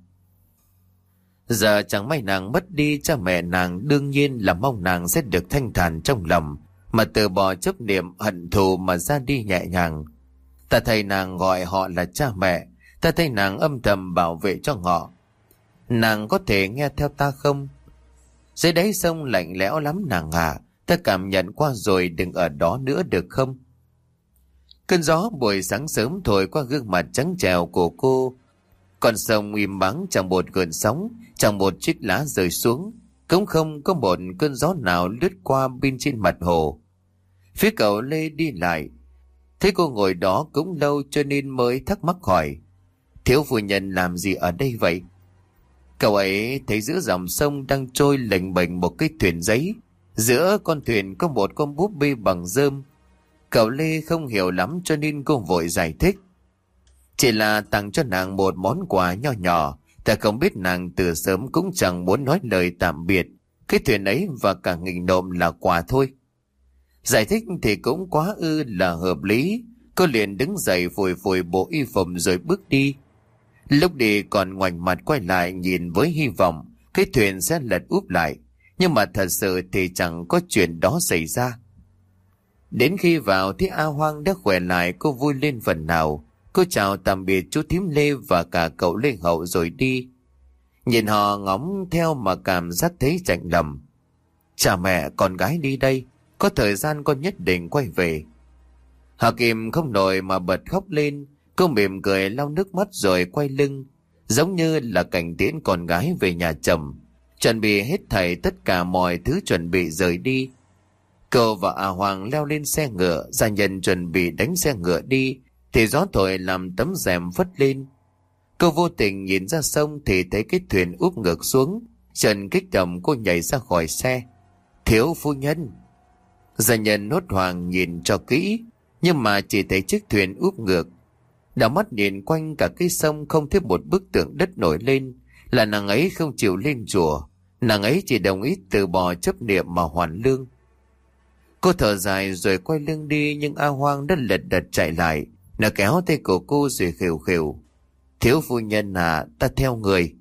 Giờ chẳng may nàng mất đi, cha mẹ nàng đương nhiên là mong nàng sẽ được thanh thản trong lòng, mà từ bỏ chấp niệm hận thù mà ra đi nhẹ nhàng. Ta thấy nàng gọi họ là cha mẹ, ta thấy nàng âm thầm bảo vệ cho họ. Nàng có thể nghe theo ta không? Dưới đáy sông lạnh lẽo lắm nàng à, ta cảm nhận qua rồi, đừng ở đó nữa được không? Cơn gió buổi sáng sớm thổi qua gương mặt trắng trẻo của cô. Con sông im bắn, chẳng một gợn sóng, chẳng một chiếc lá rơi xuống, cũng không có một cơn gió nào lướt qua bên trên mặt hồ. Phía cậu Lê đi lại, thấy cô ngồi đó cũng lâu cho nên mới thắc mắc hỏi: Thiếu phu nhân làm gì ở đây vậy? Cậu ấy thấy giữa dòng sông đang trôi lềnh bềnh một cái thuyền giấy. Giữa con thuyền có một con búp bê bằng rơm. Cậu Lê không hiểu lắm cho nên cô vội giải thích: Chỉ là tặng cho nàng một món quà nho nhỏ. Ta không biết nàng từ sớm cũng chẳng muốn nói lời tạm biệt. Cái thuyền ấy và cả nghìn nộm là quà thôi. Giải thích thì cũng quá ư là hợp lý. Cô liền đứng dậy phủi phủi bộ y phục rồi bước đi. Lúc đi còn ngoảnh mặt quay lại nhìn với hy vọng cái thuyền sẽ lật úp lại. Nhưng mà thật sự thì chẳng có chuyện đó xảy ra. Đến khi vào thì A Hoang đã khỏe lại, cô vui lên phần nào. Cô chào tạm biệt chú Thím Lê và cả cậu Lê Hậu rồi đi. Nhìn họ ngóng theo mà cảm giác thấy chạnh lòng. Cha mẹ con gái đi đây, có thời gian con nhất định quay về. Hà Kim không nổi mà bật khóc lên. Cô mỉm cười lau nước mắt rồi quay lưng, giống như là cảnh tiễn con gái về nhà chồng, chuẩn bị hết thảy tất cả mọi thứ chuẩn bị rời đi. Cô và A Hoàng leo lên xe ngựa, gia nhân chuẩn bị đánh xe ngựa đi thì gió thổi làm tấm rèm phất lên. Cô vô tình nhìn ra sông thì thấy cái thuyền úp ngược xuống. Trần kích động cô nhảy ra khỏi xe. Thiếu phu nhân! Gia nhân hốt hoảng nhìn cho kỹ, nhưng mà chỉ thấy chiếc thuyền úp ngược. Đảo mắt nhìn quanh cả cái sông không thấy một bức tượng đất nổi lên. Là nàng ấy không chịu lên chùa, nàng ấy chỉ đồng ý từ bỏ chấp niệm mà hoàn lương. Cô thở dài rồi quay lưng đi, nhưng A Hoang đã lật đật chạy lại. Nó kéo tay của cô rồi khều khều. Thiếu phu nhân à, ta theo người.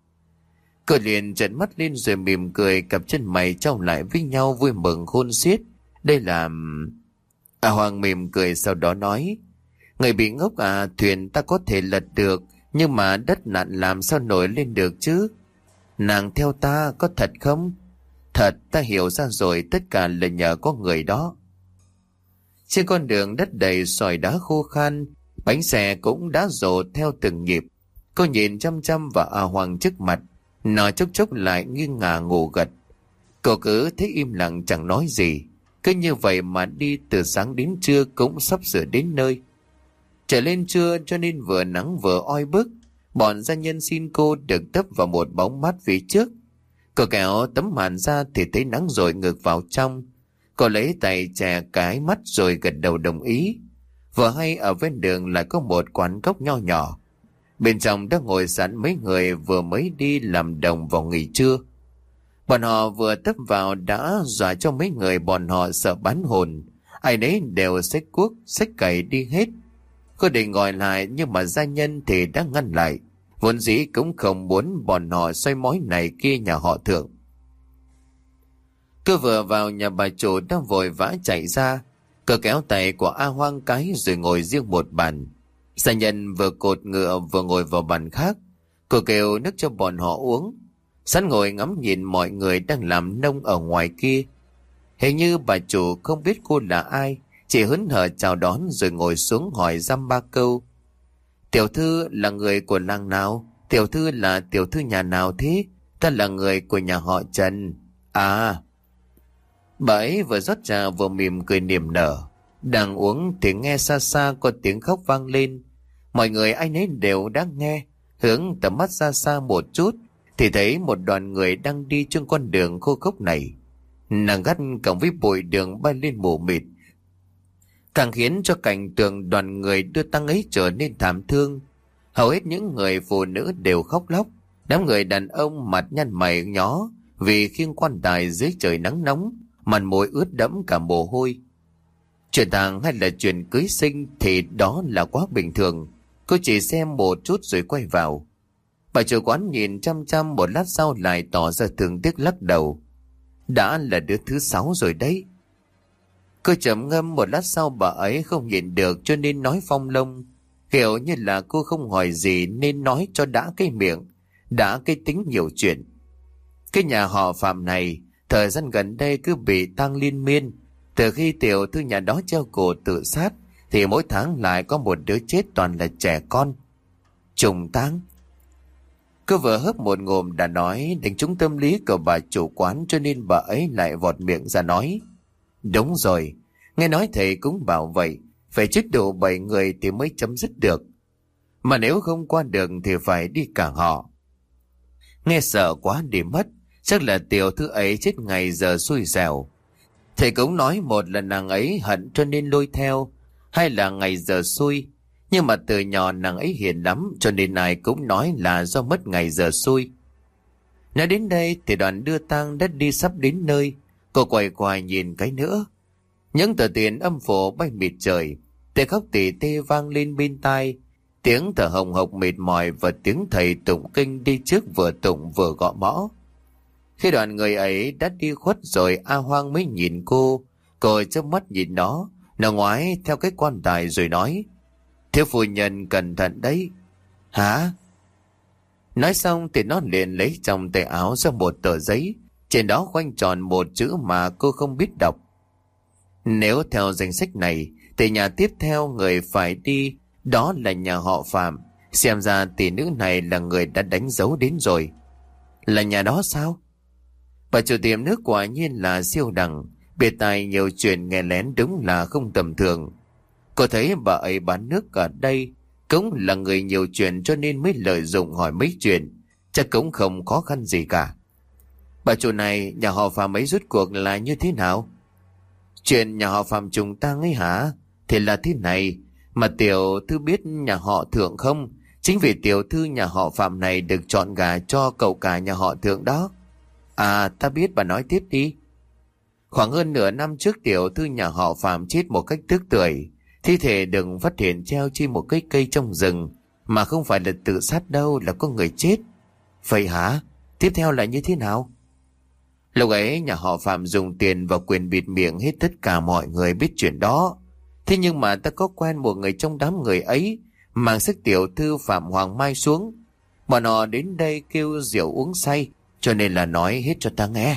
Cô liền trợn mắt lên rồi mỉm cười, cặp chân mày trao lại với nhau vui mừng khôn xiết. Đây là... A Hoang mỉm cười sau đó nói. Người bị ngốc à, thuyền ta có thể lật được, nhưng mà đất nặn làm sao nổi lên được chứ? Nàng theo ta có thật không? Thật, ta hiểu ra rồi, tất cả là nhờ có người đó. Trên con đường đất đầy sỏi đá khô khan, bánh xe cũng đã rồ theo từng nhịp. Cô nhìn chăm chăm vào A Hoàng trước mặt, nó chốc chốc lại nghiêng ngả ngủ gật. Cô cứ thấy im lặng chẳng nói gì, cứ như vậy mà đi từ sáng đến trưa cũng sắp sửa đến nơi. Trở lên trưa cho nên vừa nắng vừa oi bức, bọn gia nhân xin cô được tấp vào một bóng mát phía trước. Cô kéo tấm màn ra thì thấy nắng rồi ngược vào trong. Cô lấy tay chè cái mắt rồi gật đầu đồng ý. Vừa hay ở ven đường lại có một quán cốc nho nhỏ. Bên trong đã ngồi sẵn mấy người vừa mới đi làm đồng vào nghỉ trưa. Bọn họ vừa tấp vào đã dọa cho mấy người bọn họ sợ bán hồn. Ai nấy đều xách cuốc, xách cày đi hết. Cô định gọi lại nhưng mà gia nhân thì đã ngăn lại. Vốn dĩ cũng không muốn bọn họ xoay mối này kia nhà họ Thượng. Cứ vừa vào nhà bà chủ đã vội vã chạy ra. Cô kéo tay của A Hoang cái rồi ngồi riêng một bàn. Gia nhân vừa cột ngựa vừa ngồi vào bàn khác. Cô kêu nước cho bọn họ uống. Sẵn ngồi ngắm nhìn mọi người đang làm nông ở ngoài kia. Hình như bà chủ không biết cô là ai, chỉ hớn hở chào đón rồi ngồi xuống hỏi dăm ba câu. Tiểu thư là người của làng nào? Tiểu thư là tiểu thư nhà nào thế? Ta là người của nhà họ Trần. À. Bà ấy vừa rót trà vừa mỉm cười niềm nở. Đang uống thì nghe xa xa có tiếng khóc vang lên. Mọi người ai nấy đều đang nghe. Hướng tầm mắt ra xa một chút thì thấy một đoàn người đang đi trên con đường khô khốc này. Nàng gắt cộng với bụi đường bay lên mù mịt, càng khiến cho cảnh tượng đoàn người đưa tang ấy trở nên thảm thương. Hầu hết những người phụ nữ đều khóc lóc. Đám người đàn ông mặt nhăn mày nhó vì khiêng quan tài dưới trời nắng nóng, mặt mũi ướt đẫm cả mồ hôi. Chuyện tang hay là chuyện cưới sinh thì đó là quá bình thường. Cô chỉ xem một chút rồi quay vào. Bà chủ quán nhìn chăm chăm một lát sau lại tỏ ra thương tiếc lắc đầu. Đã là đứa thứ sáu rồi đấy. Cô trầm ngâm một lát sau bà ấy không nhịn được cho nên nói phong lông. Hiểu như là cô không hỏi gì nên nói cho đã cái miệng, đã cái tính nhiều chuyện. Cái nhà họ Phạm này thời gian gần đây cứ bị tang liên miên. Từ khi tiểu thư nhà đó treo cổ tự sát thì mỗi tháng lại có một đứa chết, toàn là trẻ con. Trùng tang. Cô vừa hớp một ngụm đã nói đánh trúng tâm lý của bà chủ quán, cho nên bà ấy lại vọt miệng ra nói. Đúng rồi, nghe nói thầy cũng bảo vậy, phải chết đủ bảy người thì mới chấm dứt được. Mà nếu không qua được thì phải đi cả họ. Nghe sợ quá đi mất, chắc là tiểu thư ấy chết ngày giờ xui xẻo. Thầy cũng nói một là nàng ấy hận cho nên lôi theo, hay là ngày giờ xui. Nhưng mà từ nhỏ nàng ấy hiền lắm cho nên ai cũng nói là do mất ngày giờ xui. Nói đến đây thì đoàn đưa tang đã đi sắp đến nơi. Cô quay qua nhìn cái nữa. Những tờ tiền âm phủ bay mịt trời. Tiếng khóc tỉ tê vang lên bên tai. Tiếng thở hồng hộc mệt mỏi và tiếng thầy tụng kinh đi trước vừa tụng vừa gõ mõ. Khi đoàn người ấy đã đi khuất rồi, A Hoang mới nhìn cô. Cô chớp mắt nhìn nó. Nó ngoái theo cái quan tài rồi nói. Thiếu phu nhân cẩn thận đấy. Hả? Nói xong thì nó liền lấy trong tay áo ra một tờ giấy, trên đó khoanh tròn một chữ mà cô không biết đọc. Nếu theo danh sách này thì nhà tiếp theo người phải đi đó là nhà họ Phạm. Xem ra tỷ nữ này là người đã đánh dấu đến rồi. Là nhà đó sao? Bà chủ tiệm nước quả nhiên là siêu đẳng, biệt tài nhiều chuyện nghe lén đúng là không tầm thường. Cô thấy bà ấy bán nước ở đây cũng là người nhiều chuyện cho nên mới lợi dụng hỏi mấy chuyện, chắc cũng không khó khăn gì cả. Bà chủ này, nhà họ Phạm ấy rốt cuộc là như thế nào? Chuyện nhà họ Phạm chúng ta ấy hả? Thì là thế này, mà tiểu thư biết nhà họ Thượng không? Chính vì tiểu thư nhà họ Phạm này được chọn gà cho cậu cả nhà họ Thượng đó. À, ta biết, bà nói tiếp đi. Khoảng hơn nửa năm trước tiểu thư nhà họ Phạm chết một cách tức tưởi. Thi thể đừng phát hiện treo trên một cái cây trong rừng, mà không phải là tự sát đâu, là có người chết. Vậy hả? Tiếp theo là như thế nào? Lúc ấy nhà họ Phạm dùng tiền và quyền bịt miệng hết tất cả mọi người biết chuyện đó. Thế nhưng mà ta có quen một người trong đám người ấy, mang sức tiểu thư Phạm Hoàng Mai xuống. Bọn họ đến đây kêu rượu uống say, cho nên là nói hết cho ta nghe.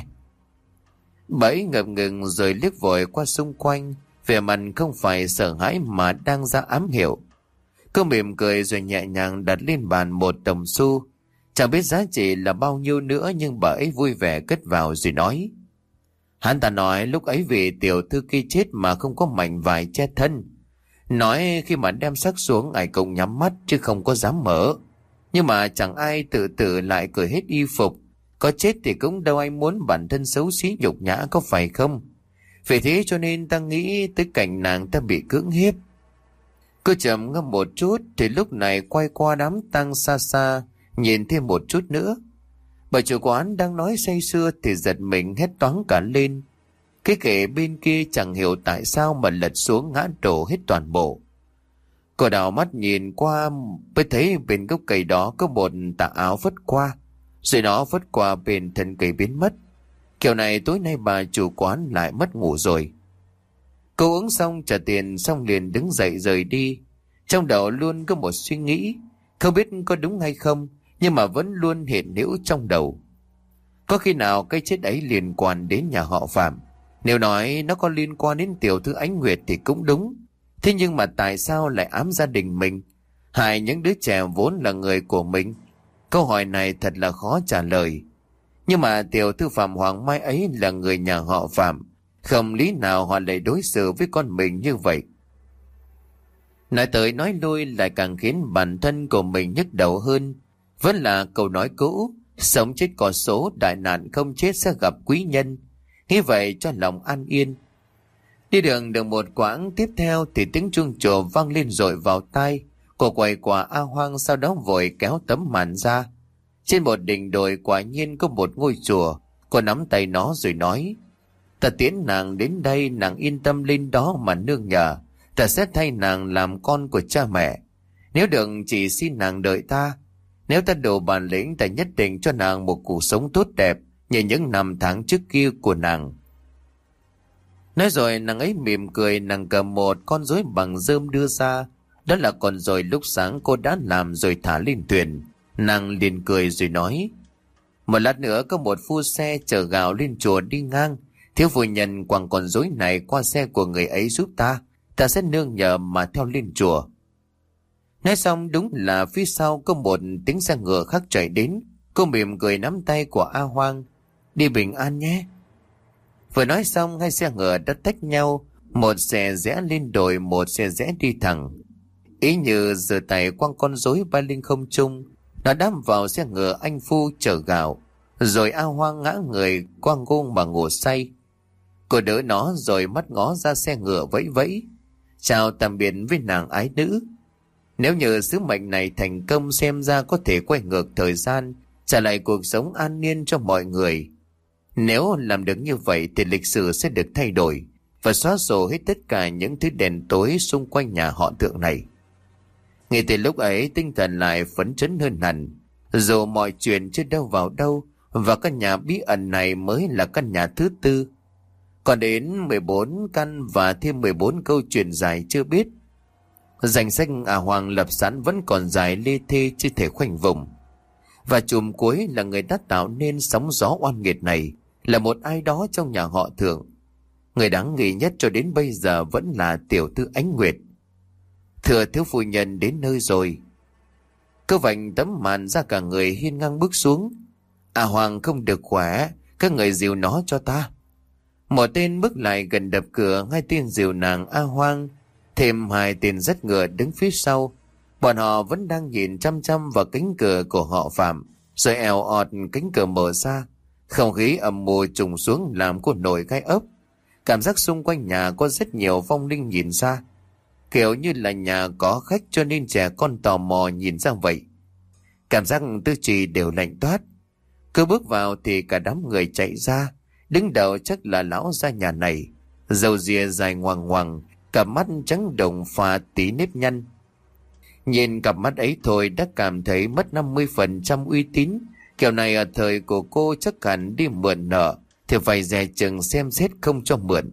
Bẫy ngập ngừng rồi liếc vội qua xung quanh, vẻ mặt không phải sợ hãi mà đang ra ám hiệu. Cô mỉm cười rồi nhẹ nhàng đặt lên bàn một đồng xu. Chẳng biết giá trị là bao nhiêu nữa, nhưng bà ấy vui vẻ cất vào rồi nói. Hắn ta nói lúc ấy vì tiểu thư kia chết mà không có mảnh vải che thân. Nói khi mà đem xác xuống ai cũng nhắm mắt chứ không có dám mở. Nhưng mà chẳng ai tự tử lại cởi hết y phục. Có chết thì cũng đâu ai muốn bản thân xấu xí nhục nhã, có phải không? Vì thế cho nên ta nghĩ tới cảnh nàng ta bị cưỡng hiếp. Cô trầm ngâm một chút thì lúc này quay qua đám tang xa xa, nhìn thêm một chút nữa. Bà chủ quán đang nói say sưa thì giật mình hét toáng cả lên. Cái kệ bên kia chẳng hiểu tại sao mà lật xuống ngã đổ hết toàn bộ. Cô đảo mắt nhìn qua mới thấy bên gốc cây đó có một tà áo phất qua, rồi nó phất qua bên thân cây biến mất. Kiểu này tối nay bà chủ quán lại mất ngủ rồi. Cô uống xong trả tiền xong liền đứng dậy rời đi. Trong đầu luôn có một suy nghĩ, không biết có đúng hay không, nhưng mà vẫn luôn hiện hữu trong đầu. Có khi nào cái chết ấy liên quan đến nhà họ Phạm? Nếu nói nó có liên quan đến tiểu thư Ánh Nguyệt thì cũng đúng. Thế nhưng mà tại sao lại ám gia đình mình, hại những đứa trẻ vốn là người của mình? Câu hỏi này thật là khó trả lời. Nhưng mà tiểu thư Phạm Hoàng Mai ấy là người nhà họ Phạm, không lý nào họ lại đối xử với con mình như vậy. Nói tới nói lui lại càng khiến bản thân của mình nhức đầu hơn. Vẫn là câu nói cũ, sống chết có số, đại nạn không chết sẽ gặp quý nhân. Như vậy cho lòng an yên. Đi đường được một quãng tiếp theo thì tiếng chuông chùa vang lên dội vào tai. Cô quay qua A Hoang, sau đó vội kéo tấm màn ra. Trên một đỉnh đồi quả nhiên có một ngôi chùa. Cô nắm tay nó rồi nói: Ta tiễn nàng đến đây, nàng yên tâm lên đó mà nương nhờ. Ta sẽ thay nàng làm con của cha mẹ. Nếu được chỉ xin nàng đợi ta. Nếu ta đủ bản lĩnh, ta nhất định cho nàng một cuộc sống tốt đẹp như những năm tháng trước kia của nàng. Nói rồi nàng ấy mỉm cười, nàng cầm một con rối bằng rơm đưa ra. Đó là con rối lúc sáng cô đã làm rồi thả lên thuyền. Nàng liền cười rồi nói: Một lát nữa có một phu xe chở gạo lên chùa đi ngang. Thiếu phu nhân quăng con rối này qua xe của người ấy giúp ta. Ta sẽ nương nhờ mà theo lên chùa. Nói xong đúng là phía sau có một tiếng xe ngựa khác chạy đến. Cô mỉm cười nắm tay của A Hoang: Đi bình an nhé. Vừa nói xong hai xe ngựa đã tách nhau. Một xe rẽ lên đồi, một xe rẽ đi thẳng. Ý như giơ tay quăng con rối bay lên không trung. Nó đâm vào xe ngựa anh phu chở gạo. Rồi A Hoang ngã người quăng gôn mà ngủ say. Cô đỡ nó rồi mắt ngó ra xe ngựa vẫy vẫy chào tạm biệt với nàng ái nữ. Nếu như sứ mệnh này thành công, xem ra có thể quay ngược thời gian, trả lại cuộc sống an nhiên cho mọi người. Nếu làm được như vậy thì lịch sử sẽ được thay đổi và xóa sổ hết tất cả những thứ đen tối xung quanh nhà họ Thượng này. Ngay từ lúc ấy tinh thần lại phấn chấn hơn hẳn. Dù mọi chuyện chưa đâu vào đâu, và căn nhà bí ẩn này mới là căn nhà thứ tư. Còn đến mười bốn căn và thêm mười bốn câu chuyện dài chưa biết. Danh sách A Hoàng lập sẵn vẫn còn dài lê thê chưa thể khoanh vùng. Và chùm cuối là người đã tạo nên sóng gió oan nghiệt này, là một ai đó trong nhà họ Thượng. Người đáng nghi nhất cho đến bây giờ vẫn là tiểu thư Ánh Nguyệt. Thưa thiếu phu nhân đến nơi rồi. Cứ vành tấm màn ra, cả người hiên ngang bước xuống. À Hoàng không được khỏe, các người dìu nó cho ta. Một tên bước lại gần đập cửa, hai tên dìu nàng A Hoang, thêm hai tên dắt ngựa đứng phía sau. Bọn họ vẫn đang nhìn chăm chăm vào cánh cửa của họ Phạm, rồi èo ọt cánh cửa mở ra. Không khí ầm mù trùng xuống làm cô nổi gai ốc. Cảm giác xung quanh nhà có rất nhiều vong linh nhìn ra, kiểu như là nhà có khách cho nên trẻ con tò mò nhìn ra vậy. Cảm giác tư trì đều lạnh toát. Cứ bước vào thì cả đám người chạy ra. Đứng đầu chắc là lão gia nhà này, râu ria dài ngoằng ngoằng, cặp mắt trắng đồng pha tí nếp nhăn. Nhìn cặp mắt ấy thôi đã cảm thấy mất năm mươi phần trăm uy tín. Kiểu này ở thời của cô chắc hẳn đi mượn nợ thì phải dè chừng xem xét không cho mượn.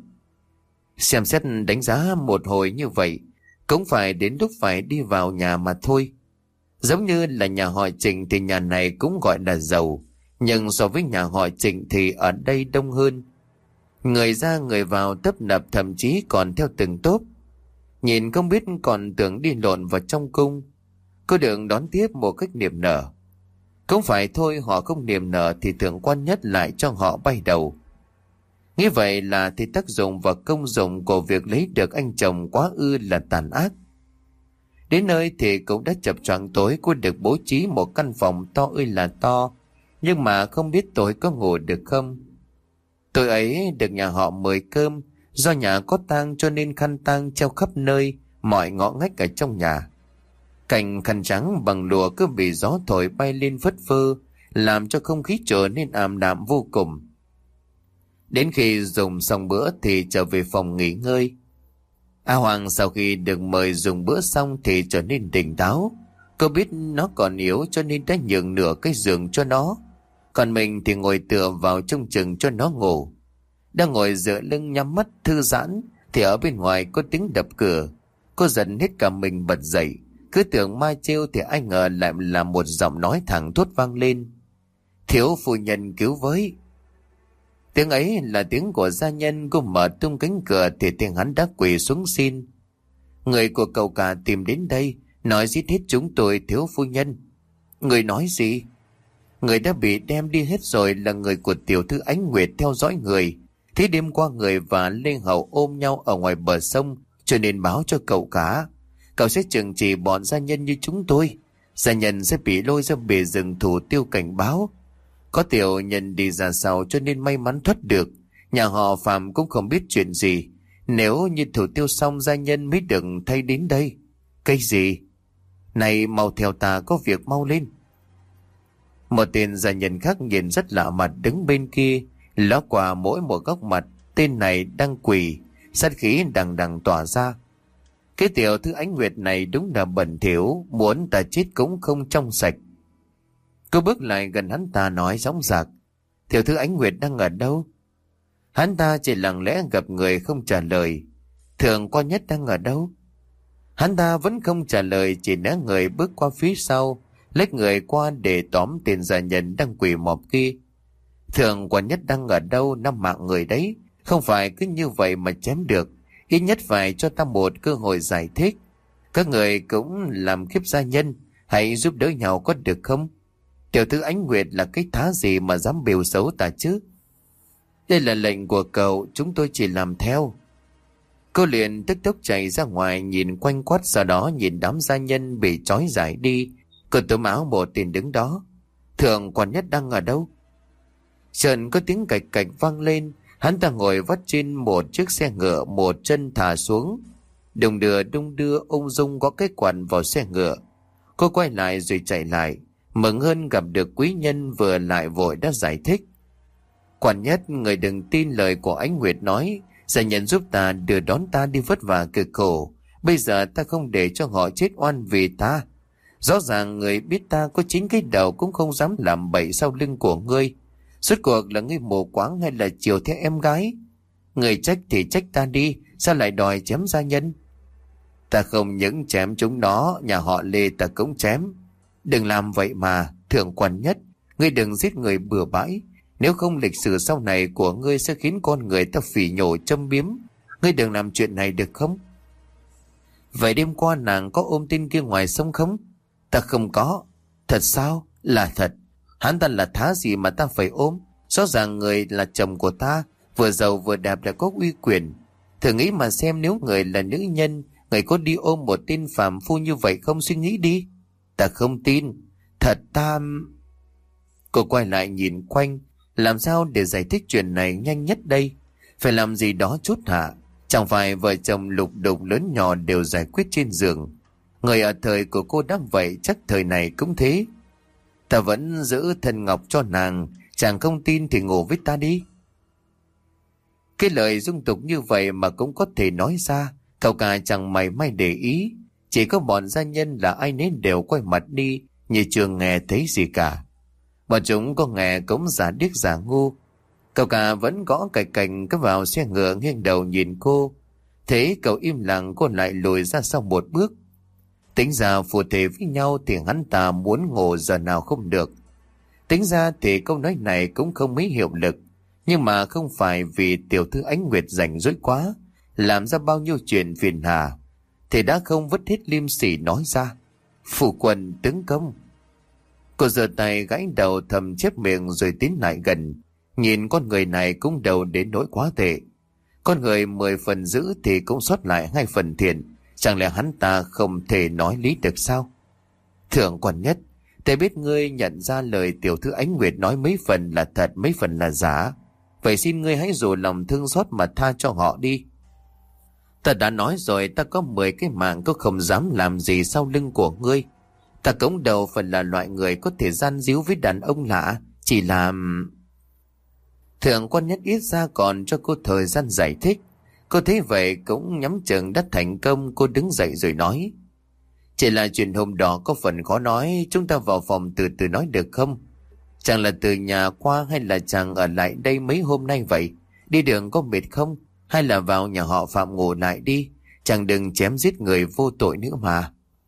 Xem xét đánh giá một hồi như vậy, cũng phải đến lúc phải đi vào nhà mà thôi. Giống như là nhà họ Trịnh thì nhà này cũng gọi là giàu, nhưng so với nhà họ Trịnh thì ở đây đông hơn. Người ra người vào tấp nập, thậm chí còn theo từng tốp. Nhìn không biết còn tưởng đi lộn vào trong cung. Cô Đường đón tiếp một cách niềm nở. Không phải thôi, họ không niềm nở thì thượng quan nhất lại cho họ bay đầu. Như vậy là thì tác dụng và công dụng của việc lấy được anh chồng quá ư là tàn ác. Đến nơi thì cũng đã chập choạng tối. Cô được bố trí một căn phòng to ơi là to, nhưng mà không biết tối có ngủ được không. Tối ấy được nhà họ mời cơm. Do nhà có tang cho nên khăn tang treo khắp nơi, mọi ngõ ngách ở trong nhà. Cành khăn trắng bằng lụa cứ bị gió thổi bay lên phất phơ, làm cho không khí trở nên ảm đạm vô cùng. Đến khi dùng xong bữa thì trở về phòng nghỉ ngơi. A Hoàng sau khi được mời dùng bữa xong thì trở nên tỉnh táo. Cô biết nó còn yếu cho nên đã nhường nửa cái giường cho nó, còn mình thì ngồi tựa vào trong chừng cho nó ngủ. Đang ngồi dựa lưng nhắm mắt thư giãn thì ở bên ngoài có tiếng đập cửa. Cô giận hết cả mình bật dậy, cứ tưởng ma trêu thì ai ngờ lại là một giọng nói thẳng thốt vang lên: "Thiếu phu nhân cứu với." Tiếng ấy là tiếng của gia nhân. Cô mở tung cánh cửa thì tiếng hắn đã quỳ xuống xin: "Người của cậu cả tìm đến đây, nói giết hết chúng tôi thiếu phu nhân." "Người nói gì?" "Người đã bị đem đi hết rồi, là người của tiểu thư Ánh Nguyệt theo dõi người. Thế đêm qua người và Lê Hậu ôm nhau ở ngoài bờ sông, cho nên báo cho cậu cả. Cậu sẽ trừng trị bọn gia nhân như chúng tôi. Gia nhân sẽ bị lôi ra bể rừng thủ tiêu cảnh báo. Có tiểu nhân đi ra sau cho nên may mắn thoát được. Nhà họ Phạm cũng không biết chuyện gì. Nếu như thủ tiêu xong gia nhân mới được thay đến đây." "Cái gì?" "Này mau theo ta, có việc mau lên." Một tên gia nhân khác nhìn rất lạ mặt đứng bên kia, ló qua mỗi một góc mặt. Tên này đang quỳ, sát khí đằng đằng tỏa ra. Cái tiểu thư Ánh Nguyệt này đúng là bẩn thỉu, muốn ta chết cũng không trong sạch. Cô bước lại gần hắn ta nói giọng dạc: "Tiểu thư Ánh Nguyệt đang ở đâu?" Hắn ta chỉ lặng lẽ gặp người không trả lời. "Thượng quan nhất đang ở đâu?" Hắn ta vẫn không trả lời, chỉ né người bước qua phía sau, lách người qua để tóm tên gia nhân đang quỳ mọp kia. "Thượng quan nhất đang ở đâu? Năm mạng người đấy, không phải cứ như vậy mà chém được. Ít nhất phải cho ta một cơ hội giải thích. Các người cũng làm kiếp gia nhân, hãy giúp đỡ nhau có được không? Tiểu thư Ánh Nguyệt là cái thá gì mà dám bêu xấu ta chứ?" "Đây là lệnh của cậu, chúng tôi chỉ làm theo." Cô liền tức tốc chạy ra ngoài, nhìn quanh quát, sau đó nhìn đám gia nhân bị trói giải đi. Cô túm áo một tên đứng đó: "Thượng quan nhất đang ở đâu?" Trần có tiếng cạch cạch vang lên. Hắn ta ngồi vắt trên một chiếc xe ngựa, một chân thả xuống, đung đưa đung đưa ung dung có cái quạt vào xe ngựa. Cô quay lại rồi chạy lại, mừng hơn gặp được quý nhân, vừa lại vội đã giải thích: "Quản nhất, người đừng tin lời của Ánh Nguyệt nói. Gia nhân giúp ta đưa đón ta đi vất vả cực khổ. Bây giờ ta không để cho họ chết oan vì ta. Rõ ràng người biết ta có chín cái đầu cũng không dám làm bậy sau lưng của ngươi. Suốt cuộc là ngươi mù quáng hay là chiều theo em gái? Người trách thì trách ta đi, sao lại đòi chém gia nhân?" "Ta không những chém chúng nó, nhà họ Lê ta cũng chém." "Đừng làm vậy mà, Thượng quan Nhất, ngươi đừng giết người bừa bãi. Nếu không lịch sử sau này của ngươi sẽ khiến con người ta phỉ nhổ châm biếm. Ngươi đừng làm chuyện này được không? Vậy đêm qua nàng có ôm tên kia ngoài sông không? Ta không có. Thật sao? Là thật. Hắn ta là thá gì mà ta phải ôm? Rõ ràng người là chồng của ta, vừa giàu vừa đẹp lại có uy quyền. Thử nghĩ mà xem, nếu người là nữ nhân, người có đi ôm một tên phàm phu như vậy không? Suy nghĩ đi. Ta không tin. Thật ta... Cô quay lại nhìn quanh, làm sao để giải thích chuyện này nhanh nhất đây? Phải làm gì đó chút hả? Chẳng phải vợ chồng lục đục lớn nhỏ đều giải quyết trên giường. Người ở thời của cô đã vậy, chắc thời này cũng thế. Ta vẫn giữ thân ngọc cho nàng, chàng không tin thì ngủ với ta đi. Cái lời dung tục như vậy mà cũng có thể nói ra, cậu cả chẳng mày may để ý. Chỉ có bọn gia nhân là ai nấy đều quay mặt đi, như chưa nghe thấy gì cả. Bọn chúng có nghe cũng giả điếc giả ngu. Cậu cả vẫn gõ cạch cành cái vào xe ngựa, nghiêng đầu nhìn cô. Thế cậu im lặng, cô lại lùi ra sau một bước. Tính ra phù thể với nhau thì hắn ta muốn ngủ giờ nào không được. Tính ra thì câu nói này cũng không mấy hiệu lực. Nhưng mà không phải vì tiểu thư Ánh Nguyệt rảnh rỗi quá, làm ra bao nhiêu chuyện phiền hà, thì đã không vứt hết liêm sỉ nói ra. Phụ quân tướng công. Cô giơ tay gãi đầu thầm chép miệng rồi tiến lại gần. Nhìn con người này cũng đầu đến nỗi quá tệ. Con người mười phần dữ thì cũng sót lại hai phần thiện. Chẳng lẽ hắn ta không thể nói lý được sao? Thượng quan Nhất, ta biết ngươi nhận ra lời tiểu thư Ánh Nguyệt nói mấy phần là thật, mấy phần là giả. Vậy xin ngươi hãy dù lòng thương xót mà tha cho họ đi. Ta đã nói rồi, ta có mười cái mạng có không dám làm gì sau lưng của ngươi. Ta cũng đầu phần là loại người có thể gian díu với đàn ông lạ. Chỉ là... Thượng quan Nhất ít ra còn cho cô thời gian giải thích. Cô thấy vậy cũng nhắm chừng đã thành công. Cô đứng dậy rồi nói: Chỉ là chuyện hôm đó có phần khó nói. Chúng ta vào phòng từ từ nói được không? Chàng là từ nhà qua hay là chàng ở lại đây mấy hôm nay vậy? Đi đường có mệt không? Hay là vào nhà họ Phạm ngủ lại đi? Chàng đừng chém giết người vô tội nữa mà.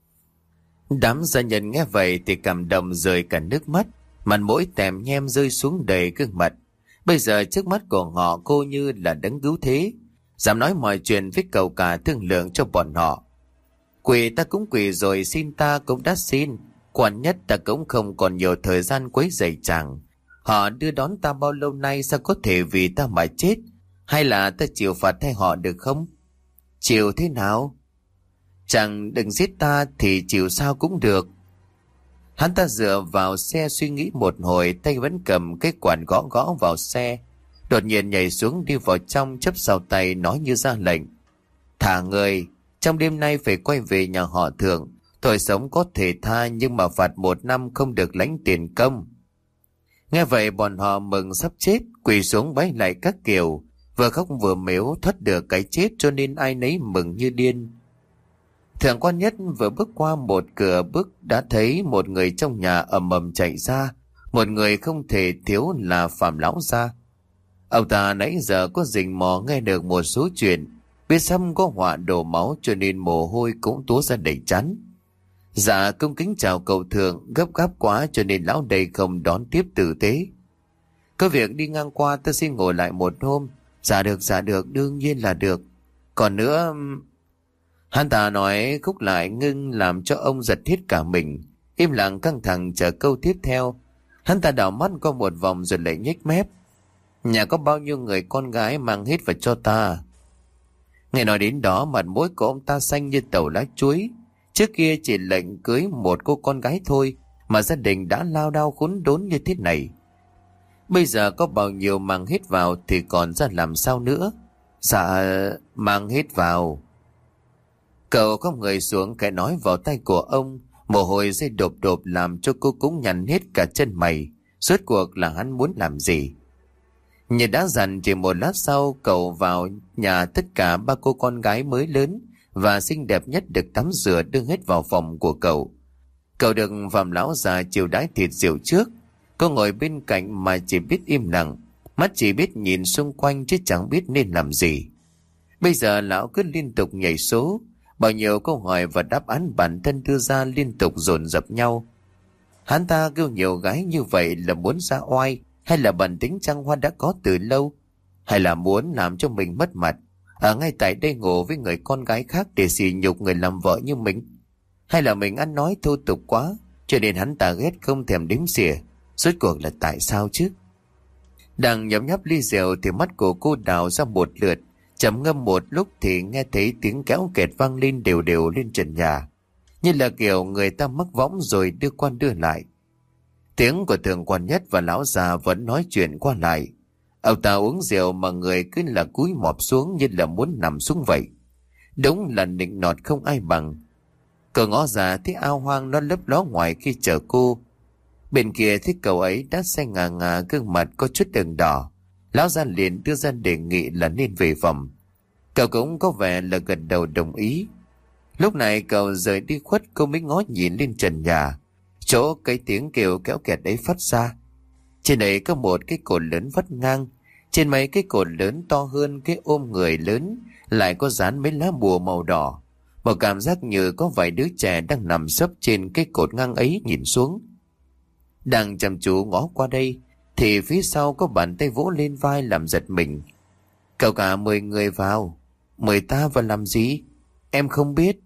Đám gia nhân nghe vậy thì cảm động rơi cả nước mắt. Mặt mỗi tèm nhem rơi xuống đầy gương mặt. Bây giờ trước mắt của họ cô như là đấng cứu thế, dám nói mọi chuyện với cậu cả thương lượng cho bọn họ. Quỳ ta cũng quỳ rồi, xin ta cũng đã xin. Quan Nhất, ta cũng không còn nhiều thời gian quấy rầy chàng. Họ đưa đón ta bao lâu nay, sao có thể vì ta mà chết? Hay là ta chịu phạt thay họ được không? Chịu thế nào? Chàng đừng giết ta thì chịu sao cũng được. Hắn ta dựa vào xe suy nghĩ một hồi, tay vẫn cầm cái quạt gõ gõ vào xe. Đột nhiên nhảy xuống đi vào trong, chấp sau tay nói như ra lệnh: Thả người, trong đêm nay phải quay về nhà họ Thượng. Tội sống có thể tha, nhưng mà phạt một năm không được lãnh tiền công. Nghe vậy bọn họ mừng sắp chết, quỳ xuống bái lại các kiểu, vừa khóc vừa mếu thoát được cái chết, cho nên ai nấy mừng như điên. Thượng quan Nhất vừa bước qua một cửa bước đã thấy một người trong nhà ầm ầm chạy ra. Một người không thể thiếu là Phạm lão gia. Ông ta nãy giờ có rình mò nghe được một số chuyện, biết xăm có họa đổ máu cho nên mồ hôi cũng túa ra đầy trán. Dạ cung kính chào cậu Thượng, gấp gáp quá cho nên lão đây không đón tiếp tử tế. Có việc đi ngang qua, ta xin ngồi lại một hôm. Dạ được, dạ được, đương nhiên là được. Còn nữa... Hắn ta nói khúc lại ngưng làm cho ông giật thít cả mình, im lặng căng thẳng chờ câu tiếp theo. Hắn ta đảo mắt qua một vòng rồi lại nhếch mép: Nhà có bao nhiêu người con gái mang hết vào cho ta. Nghe nói đến đó, mặt mũi của ông ta xanh như tàu lá chuối. Trước kia chỉ lệnh cưới một cô con gái thôi mà gia đình đã lao đao khốn đốn như thế này. Bây giờ có bao nhiêu mang hết vào thì còn ra làm sao nữa? Dạ, mang hết vào. Cậu không người xuống cái nói vào tay của ông, mồ hôi rơi đột đột làm cho cô cũng nhăn hết cả chân mày. Rốt cuộc là hắn muốn làm gì? Như đã dặn, chỉ một lát sau cậu vào nhà, tất cả ba cô con gái mới lớn và xinh đẹp nhất được tắm rửa đưa hết vào phòng của cậu. Cậu được Phạm lão già chiều đãi thịt rượu trước. Cô ngồi bên cạnh mà chỉ biết im lặng, mắt chỉ biết nhìn xung quanh chứ chẳng biết nên làm gì. Bây giờ lão cứ liên tục nhảy số, bao nhiêu câu hỏi và đáp án bản thân đưa ra liên tục dồn dập nhau. Hắn ta kêu nhiều gái như vậy là muốn ra oai, hay là bản tính trăng hoa đã có từ lâu, hay là muốn làm cho mình mất mặt, ở ngay tại đây ngủ với người con gái khác để sỉ nhục người làm vợ như mình? Hay là mình ăn nói thô tục quá, cho nên hắn ta ghét không thèm đếm xỉa? Rốt cuộc là tại sao chứ? Đang nhấm nháp ly rượu thì mắt của cô đào ra một lượt, trầm ngâm một lúc thì nghe thấy tiếng kéo kẹt vang lên đều đều lên trần nhà, như là kiểu người ta mắc võng rồi đưa quan đưa lại. Tiếng của Thượng Quan Nhất và lão già vẫn nói chuyện qua lại. Ông ta uống rượu mà người cứ là cúi mọp xuống như là muốn nằm xuống vậy. Đúng là nịnh nọt không ai bằng. Cậu ngó ra thấy ao hoang nó lấp ló ngoài khi chờ cô. Bên kia thấy cậu ấy đã say ngà ngà, gương mặt có chút đường đỏ. Lão già liền đưa ra đề nghị là nên về phòng. Cậu cũng có vẻ là gật đầu đồng ý. Lúc này cậu rời đi khuất, cô mới ngó nhìn lên trần nhà, chỗ cái tiếng kêu kéo kẹt ấy phát ra. Trên đấy có một cái cột lớn vắt ngang. Trên mấy cái cột lớn to hơn cái ôm người lớn lại có dán mấy lá bùa màu đỏ. Một cảm giác như có vài đứa trẻ đang nằm sấp trên cái cột ngang ấy nhìn xuống. Đang chăm chú ngó qua đây thì phía sau có bàn tay vỗ lên vai làm giật mình. Cậu cả mời người vào. Mời ta vào làm gì? Em không biết.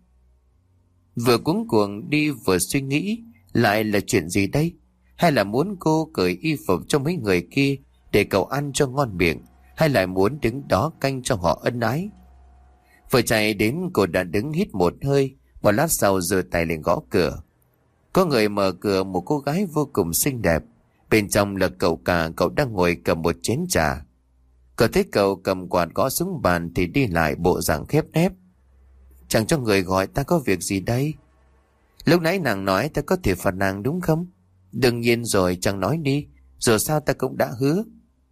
Vừa cuống cuồng đi vừa suy nghĩ, lại là chuyện gì đây? Hay là muốn cô cởi y phục cho mấy người kia để cậu ăn cho ngon miệng, hay lại muốn đứng đó canh cho họ ân ái? Vừa chạy đến, cô đã đứng hít một hơi, một lát sau giơ tay lên gõ cửa. Có người mở cửa, một cô gái vô cùng xinh đẹp. Bên trong là cậu cả, cậu đang ngồi cầm một chén trà. Cậu thấy cậu cầm quạt gõ xuống bàn thì đi lại bộ dạng khép nép. Chẳng cho người gọi ta có việc gì đây? Lúc nãy nàng nói ta có thể phạt nàng đúng không? Đương nhiên rồi, chẳng nói đi. Dù sao ta cũng đã hứa.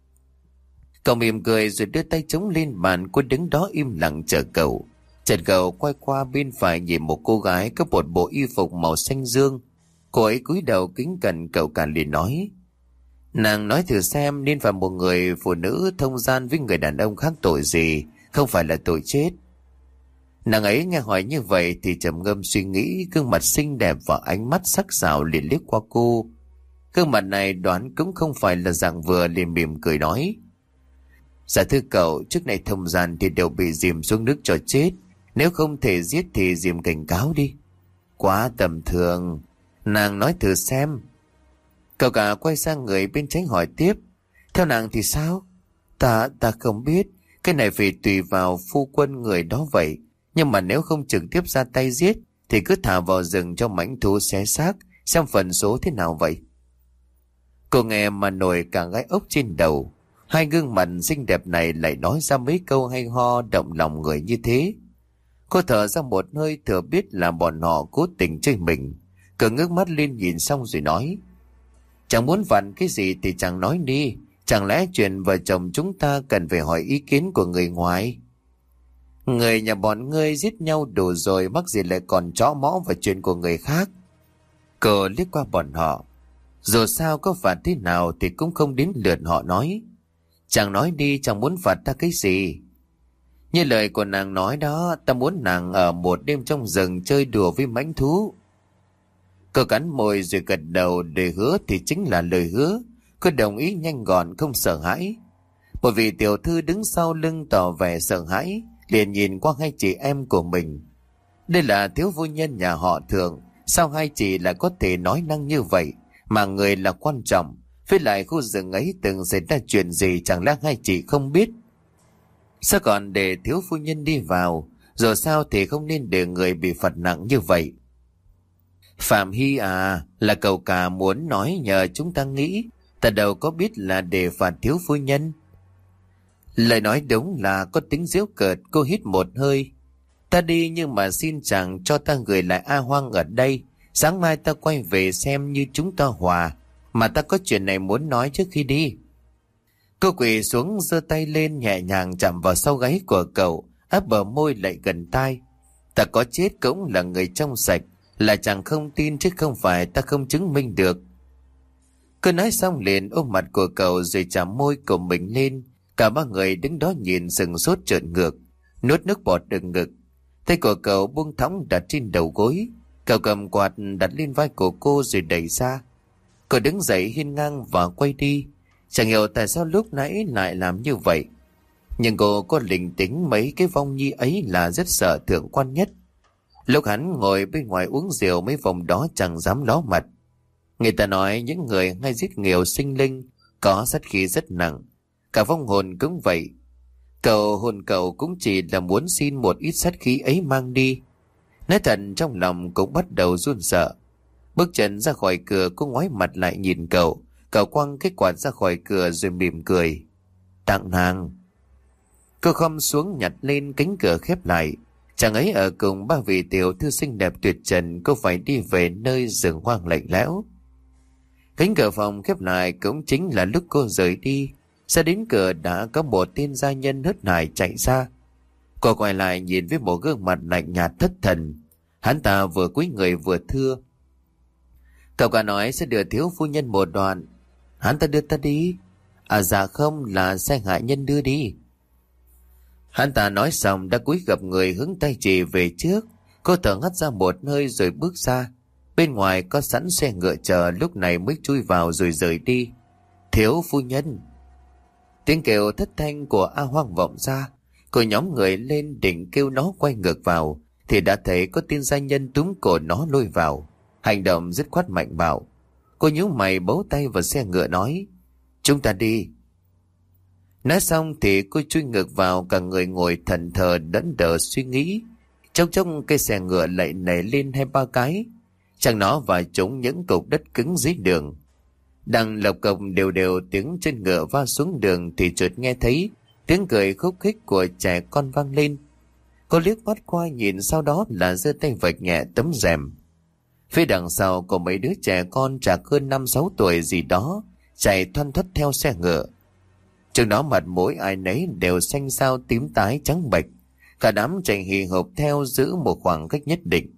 Cậu mỉm cười rồi đưa tay chống lên bàn. Cô đứng đó im lặng chờ cậu. Chợt cậu quay qua bên phải nhìn một cô gái có một bộ y phục màu xanh dương. Cô ấy cúi đầu kính cẩn, cậu cả liền nói: nàng nói thử xem, nên phải một người phụ nữ thông gian với người đàn ông khác tội gì, không phải là tội chết. Nàng ấy nghe hỏi như vậy thì trầm ngâm suy nghĩ, gương mặt xinh đẹp và ánh mắt sắc sảo liền liếc qua cô. Gương mặt này đoán cũng không phải là dạng vừa, liền mỉm cười nói: dạ thưa cậu, trước này thông gian thì đều bị dìm xuống nước cho chết, nếu không thể giết thì dìm cảnh cáo đi. Quá tầm thường. Nàng nói thử xem. Cậu cả quay sang người bên trái hỏi tiếp: theo nàng thì sao? Ta, ta không biết. Cái này phải tùy vào phu quân người đó vậy. Nhưng mà nếu không trực tiếp ra tay giết thì cứ thả vào rừng cho mãnh thú xé xác, xem phần số thế nào vậy. Cô nghe mà nổi cả gai ốc trên đầu. Hai gương mặt xinh đẹp này lại nói ra mấy câu hay ho động lòng người như thế. Cô thở ra một hơi, thừa biết là bọn họ cố tình chơi mình. Cậu ngước mắt lên nhìn xong rồi nói: chẳng muốn vặn cái gì thì chẳng nói đi. Chẳng lẽ chuyện vợ chồng chúng ta cần phải hỏi ý kiến của người ngoài? Người nhà bọn ngươi giết nhau đủ rồi, mắc gì lại còn chõ mõ vào chuyện của người khác? Cậu liếc qua bọn họ. Dù sao có phạt thế nào thì cũng không đến lượt họ nói. Chẳng nói đi, chẳng muốn phạt ta cái gì. Như lời của nàng nói đó, ta muốn nàng ở một đêm trong rừng chơi đùa với mãnh thú. Cô cắn môi rồi gật đầu, để hứa thì chính là lời hứa. Cô đồng ý nhanh gọn, không sợ hãi. Bởi vì tiểu thư đứng sau lưng tỏ vẻ sợ hãi, liền nhìn qua hai chị em của mình. Đây là thiếu phu nhân nhà họ Thượng, sao hai chị lại có thể nói năng như vậy, mà người là quan trọng. Với lại khu rừng ấy từng xảy ra chuyện gì chẳng lẽ hai chị không biết? Sao còn để thiếu phu nhân đi vào? Rồi sao thì không nên để người bị phạt nặng như vậy. Phạm Hy à, là cậu cả muốn nói nhờ chúng ta nghĩ. Ta đâu có biết là để phạt thiếu phu nhân. Lời nói đúng là có tính giễu cợt. Cô hít một hơi. Ta đi nhưng mà xin chàng cho ta gửi lại A Hoang ở đây. Sáng mai ta quay về xem như chúng ta hòa. Mà ta có chuyện này muốn nói trước khi đi. Cô quỳ xuống giơ tay lên nhẹ nhàng chạm vào sau gáy của cậu, áp bờ môi lại gần tai. Ta có chết cũng là người trong sạch. Là chàng không tin chứ không phải ta không chứng minh được. Cô nói xong liền ôm mặt của cậu rồi chạm môi của mình lên. Cả ba người đứng đó nhìn sừng sốt trợn ngược, nuốt nước bọt đừng ngực. Tay của cậu buông thõng đặt trên đầu gối. Cậu cầm quạt đặt lên vai của cô rồi đẩy ra. Cô đứng dậy hiên ngang và quay đi. Chẳng hiểu tại sao lúc nãy lại làm như vậy. Nhưng cô có linh tính mấy cái vong nhi ấy là rất sợ Thượng Quan Nhất. Lúc hắn ngồi bên ngoài uống rượu mấy vòng đó chẳng dám ló mặt. Người ta nói những người hay giết nghèo sinh linh có sát khí rất nặng. Cả vong hồn cũng vậy. Cậu hồn cậu cũng chỉ là muốn xin một ít sát khí ấy mang đi. Nói thật trong lòng cũng bắt đầu run sợ. Bước chân ra khỏi cửa cô ngoái mặt lại nhìn cậu. Cậu quăng cái quạt ra khỏi cửa rồi mỉm cười. Tặng nàng. Cô khom xuống nhặt lên, cánh cửa khép lại. Chàng ấy ở cùng ba vị tiểu thư xinh đẹp tuyệt trần. Cô phải đi về nơi rừng hoang lạnh lẽo. Cánh cửa phòng khép lại cũng chính là lúc cô rời đi. Ra đến cửa đã có một tên gia nhân hớt hải chạy ra. Cô quay lại nhìn với một gương mặt lạnh nhạt thất thần. Hắn ta vừa cúi người vừa thưa. Cậu cả nói sẽ đưa thiếu phu nhân một đoạn. Hắn ta đưa ta đi. À dạ không, là xe hạ nhân đưa đi. Hắn ta nói xong đã cúi gập người hướng tay chỉ về trước. Cô thở hắt ra một hơi rồi bước ra. Bên ngoài có sẵn xe ngựa chờ, lúc này mới chui vào rồi rời đi. Thiếu phu nhân. Tiếng kêu thất thanh của A Hoang vọng ra. Cô nhóm người lên định kêu nó quay ngược vào thì đã thấy có tên gia nhân túm cổ nó lôi vào. Hành động dứt khoát mạnh bạo. Cô nhíu mày bấu tay vào xe ngựa nói: Chúng ta đi. Nói xong thì cô chui ngược vào, cả người ngồi thẫn thờ đẫn đờ suy nghĩ. Trong trong cây xe ngựa lại nảy lên hai ba cái. Chẳng nó và chúng những cục đất cứng dưới đường. Đang lộc cộc đều đều tiếng trên ngựa va xuống đường thì chợt nghe thấy tiếng cười khúc khích của trẻ con vang lên. Cô liếc mắt qua nhìn, sau đó là giơ tay vạch nhẹ tấm rèm. Phía đằng sau có mấy đứa trẻ con chạc hơn năm sáu tuổi gì đó chạy thoăn thoắt theo xe ngựa. Trong đó mặt mũi ai nấy đều xanh xao tím tái trắng bệch. Cả đám chạy hì hục theo giữ một khoảng cách nhất định.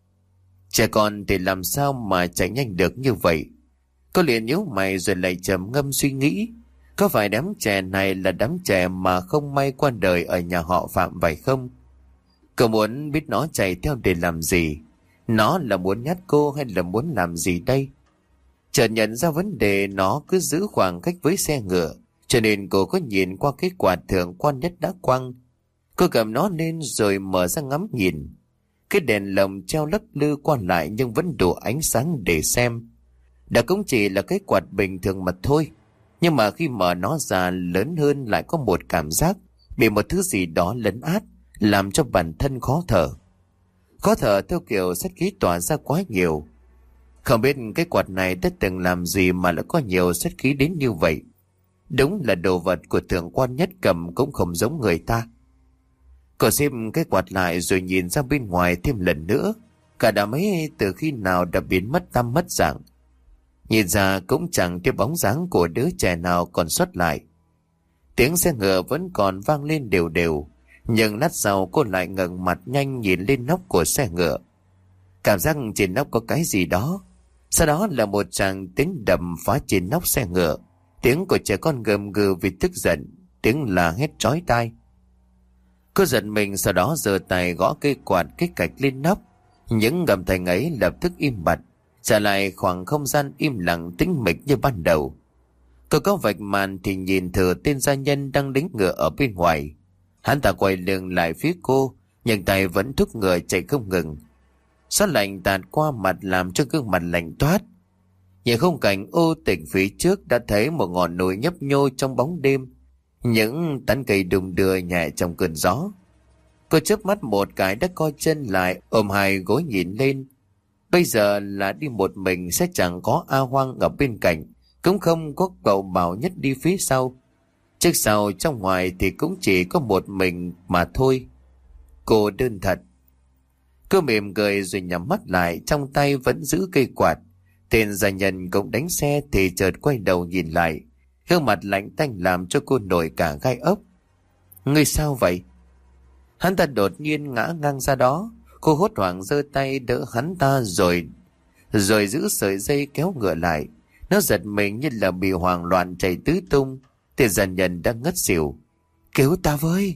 Trẻ con thì làm sao mà chạy nhanh được như vậy? Cô liền nhíu mày rồi lại trầm ngâm suy nghĩ. Có phải đám trẻ này là đám trẻ mà không may qua đời ở nhà họ Phạm vậy không? Cô muốn biết nó chạy theo để làm gì? Nó là muốn nhát cô hay là muốn làm gì đây? Chợt nhận ra vấn đề, nó cứ giữ khoảng cách với xe ngựa, cho nên cô có nhìn qua cái quạt Thượng Quan Nhất đã quăng. Cô cầm nó lên rồi mở ra ngắm nhìn. Cái đèn lồng treo lắc lư qua lại nhưng vẫn đủ ánh sáng để xem. Đã cũng chỉ là cái quạt bình thường mà thôi. Nhưng mà khi mở nó ra lớn hơn lại có một cảm giác bị một thứ gì đó lấn át, làm cho bản thân khó thở. Khó thở theo kiểu sát khí tỏa ra quá nhiều. Không biết cái quạt này đã từng làm gì mà lại có nhiều sát khí đến như vậy. Đúng là đồ vật của Thượng Quan Nhất cầm cũng không giống người ta. Cô xem cái quạt lại rồi nhìn ra bên ngoài thêm lần nữa. Cả đám ấy từ khi nào đã biến mất tăm mất dạng. Nhìn ra cũng chẳng cái bóng dáng của đứa trẻ nào còn xuất lại. Tiếng xe ngựa vẫn còn vang lên đều đều. Nhưng lát sau cô lại ngẩng mặt nhanh nhìn lên nóc của xe ngựa. Cảm giác trên nóc có cái gì đó. Sau đó là một tràng tiếng đầm phá trên nóc xe ngựa. Tiếng của trẻ con gầm gừ vì tức giận. Tiếng là hét chói tai. Cô giật mình, sau đó giơ tay gõ cây quạt kích cạch lên nóc. Những ngầm thanh ấy lập tức im bặt, trả lại khoảng không gian im lặng tĩnh mịch như ban đầu. Cô có vạch màn thì nhìn thử tên gia nhân đang đánh ngựa ở bên ngoài. Hắn ta quay lưng lại phía cô, nhưng tay vẫn thúc ngựa chạy không ngừng. Sát lạnh tạt qua mặt làm cho gương mặt lạnh toát. Nhìn khung cảnh ô tịch phía trước đã thấy một ngọn núi nhấp nhô trong bóng đêm. Những tán cây đùng đưa nhẹ trong cơn gió. Cô chớp mắt một cái đã co chân lại, ôm hai gối nhìn lên. Bây giờ là đi một mình, sẽ chẳng có A Hoang ở bên cạnh, cũng không có cậu Bảo Nhất đi phía sau. Trước sau trong ngoài thì cũng chỉ có một mình mà thôi. Cô đơn thật. Cô mỉm cười rồi nhắm mắt lại, trong tay vẫn giữ cây quạt. Tên gia nhân cũng đánh xe thì chợt quay đầu nhìn lại. Gương mặt lạnh tanh làm cho cô nổi cả gai ốc. Ngươi sao vậy? Hắn ta đột nhiên ngã ngang ra đó. Cô hốt hoảng giơ tay đỡ hắn ta rồi Rồi giữ sợi dây kéo ngựa lại. Nó giật mình như là bị hoảng loạn chạy tứ tung. Tên dần nhân đang ngất xỉu. Cứu ta với!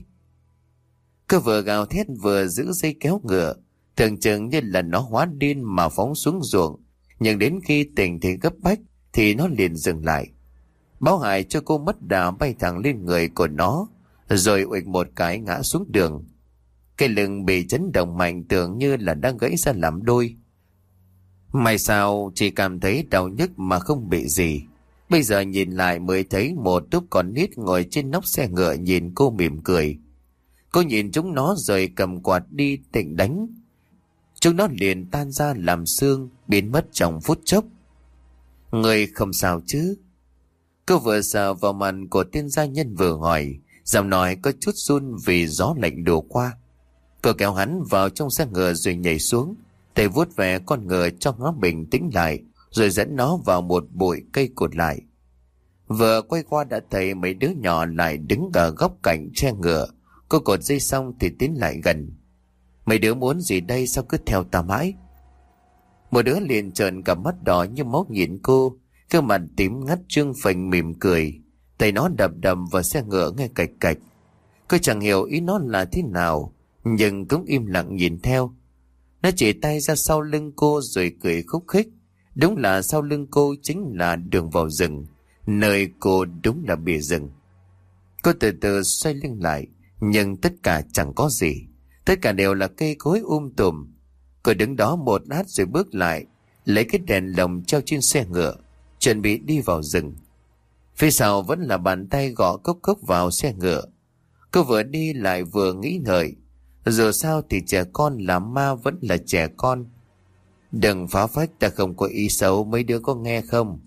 Cô vừa gào thét vừa giữ dây kéo ngựa. Tưởng chừng như là nó hóa điên mà phóng xuống ruộng. Nhưng đến khi tỉnh thì gấp bách thì nó liền dừng lại. Báo hại cho cô mất đà bay thẳng lên người của nó, rồi uịch một cái ngã xuống đường. Cái lưng bị chấn động mạnh tưởng như là đang gãy ra làm đôi. May sao chỉ cảm thấy đau nhức mà không bị gì. Bây giờ nhìn lại mới thấy một đứa con nít ngồi trên nóc xe ngựa nhìn cô mỉm cười. Cô nhìn chúng nó rồi cầm quạt đi định đánh. Chúng nó liền tan ra làm xương, biến mất trong phút chốc. Người không sao chứ? Cô vừa sờ vào mặt của tên gia nhân vừa hỏi, giọng nói có chút run vì gió lạnh đổ qua. Cô kéo hắn vào trong xe ngựa rồi nhảy xuống, tay vuốt về con ngựa cho nó bình tĩnh lại, rồi dẫn nó vào một bụi cây cột lại. Vừa quay qua đã thấy mấy đứa nhỏ lại đứng ở góc cạnh xe ngựa. Cô cột dây xong thì tiến lại gần. Mấy đứa muốn gì đây, sao cứ theo ta mãi? Một đứa liền trợn cả mắt đỏ như máu nhìn cô, cái mặt tím ngắt trương phình mỉm cười. Tay nó đập đập vào xe ngựa nghe cạch cạch. Cô chẳng hiểu ý nó là thế nào, nhưng cũng im lặng nhìn theo. Nó chỉ tay ra sau lưng cô rồi cười khúc khích. Đúng là sau lưng cô chính là đường vào rừng, nơi cô đúng là bìa rừng. Cô từ từ xoay lưng lại, nhưng tất cả chẳng có gì. Tất cả đều là cây cối um tùm. Cô đứng đó một lát rồi bước lại, lấy cái đèn lồng treo trên xe ngựa, chuẩn bị đi vào rừng. Phía sau vẫn là bàn tay gõ cốc cốc vào xe ngựa. Cô vừa đi lại vừa nghĩ ngợi. Dù sao thì trẻ con làm ma vẫn là trẻ con. Đừng phá phách, ta không có ý xấu, mấy đứa có nghe không?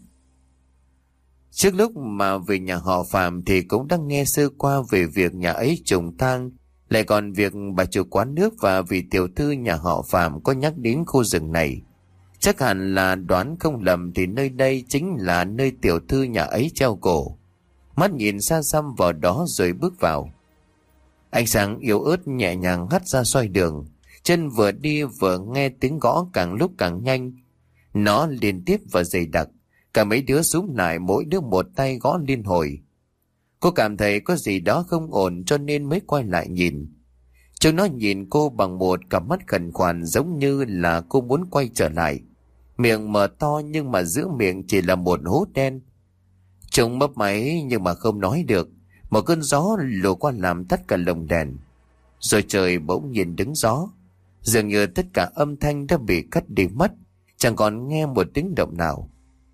Trước lúc mà về nhà họ Phạm thì cũng đang nghe sơ qua về việc nhà ấy trùng tang, lại còn việc bà chủ quán nước và vị tiểu thư nhà họ Phạm có nhắc đến khu rừng này. Chắc hẳn là đoán không lầm thì nơi đây chính là nơi tiểu thư nhà ấy treo cổ. Mắt nhìn xa xăm vào đó rồi bước vào. Ánh sáng yếu ớt nhẹ nhàng hắt ra soi đường. Chân vừa đi vừa nghe tiếng gõ càng lúc càng nhanh. Nó liên tiếp và dày đặc. Cả mấy đứa xúm lại, mỗi đứa một tay gõ liên hồi. Cô cảm thấy có gì đó không ổn cho nên mới quay lại nhìn. Chúng nó nhìn cô bằng một cặp mắt khẩn khoản, giống như là cô muốn quay trở lại. Miệng mở to nhưng mà giữa miệng chỉ là một hố đen. Chúng mấp máy nhưng mà không nói được. Một cơn gió lùa qua làm tắt cả lồng đèn. Rồi trời bỗng nhiên đứng gió. Dường như tất cả âm thanh đã bị cắt đi mất, chẳng còn nghe một tiếng động nào.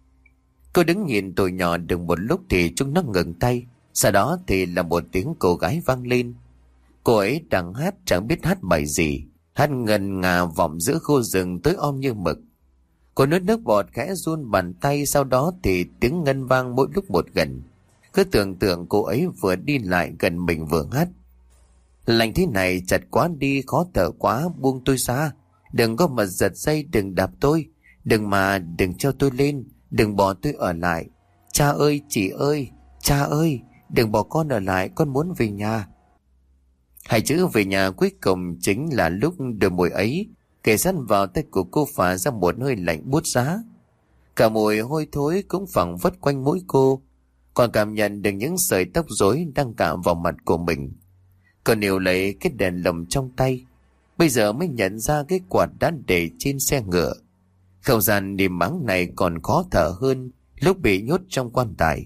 Cô đứng nhìn tụi nhỏ được một lúc thì chúng nó ngừng tay. Sau đó thì là một tiếng cô gái vang lên. Cô ấy đang hát, chẳng biết hát bài gì. Hát ngân ngà vọng giữa khu rừng tối om như mực. Cô nuốt nước bọt khẽ run bàn tay, sau đó thì tiếng ngân vang mỗi lúc một gần. Cứ tưởng tượng cô ấy vừa đi lại gần mình vừa hát. Lạnh thế này chặt quá đi, khó thở quá, buông tôi ra. Đừng có mà giật dây, đừng đạp tôi. Đừng mà, đừng treo tôi lên, đừng bỏ tôi ở lại. Cha ơi, chị ơi, cha ơi, đừng bỏ con ở lại, con muốn về nhà. Hai chữ về nhà cuối cùng chính là lúc đôi môi ấy kề sát vào tay của cô phả ra một hơi lạnh buốt giá. Cả mùi hôi thối cũng phẳng vất quanh mũi cô, còn cảm nhận được những sợi tóc rối đang cạo vào mặt của mình. Cô níu lấy cái đèn lồng trong tay, bây giờ mới nhận ra cái quạt đã để trên xe ngựa. Không gian im ắng này còn khó thở hơn lúc bị nhốt trong quan tài.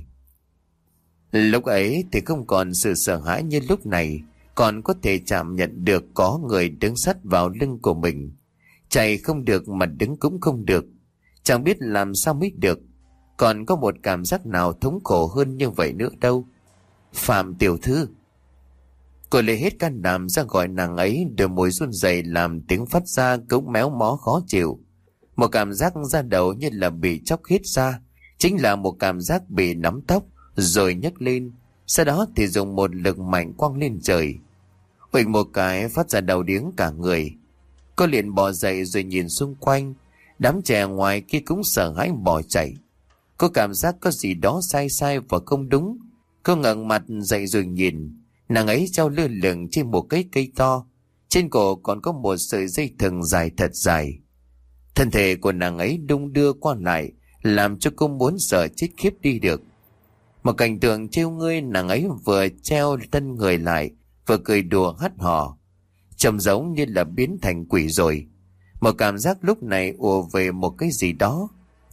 Lúc ấy thì không còn sự sợ hãi như lúc này, còn có thể cảm nhận được có người đứng sát vào lưng của mình. Chạy không được mà đứng cũng không được, chẳng biết làm sao mới được. Còn có một cảm giác nào thống khổ hơn như vậy nữa đâu. Phạm tiểu thư. Cô lấy hết can đảm ra gọi nàng ấy, đôi môi run rẩy làm tiếng phát ra cũng méo mó khó chịu. Một cảm giác da đầu như là bị chóc hết ra, chính là một cảm giác bị nắm tóc rồi nhấc lên, sau đó thì dùng một lực mạnh quăng lên trời. Huỵch một cái phát ra đau điếng cả người. Cô liền bò dậy rồi nhìn xung quanh. Đám trẻ ngoài kia cũng sợ hãi bỏ chạy. Cô cảm giác có gì đó sai sai và không đúng. Cô ngẩng mặt dậy rồi nhìn. Nàng ấy treo lơ lửng trên một cái cây to. Trên cổ còn có một sợi dây thừng dài thật dài. Thân thể của nàng ấy đung đưa qua lại, làm cho cô muốn sợ chết khiếp đi được. Một cảnh tượng trêu ngươi, nàng ấy vừa treo thân người lại, vừa cười đùa hắt hò, trông giống như là biến thành quỷ rồi. Một cảm giác lúc này ùa về một cái gì đó.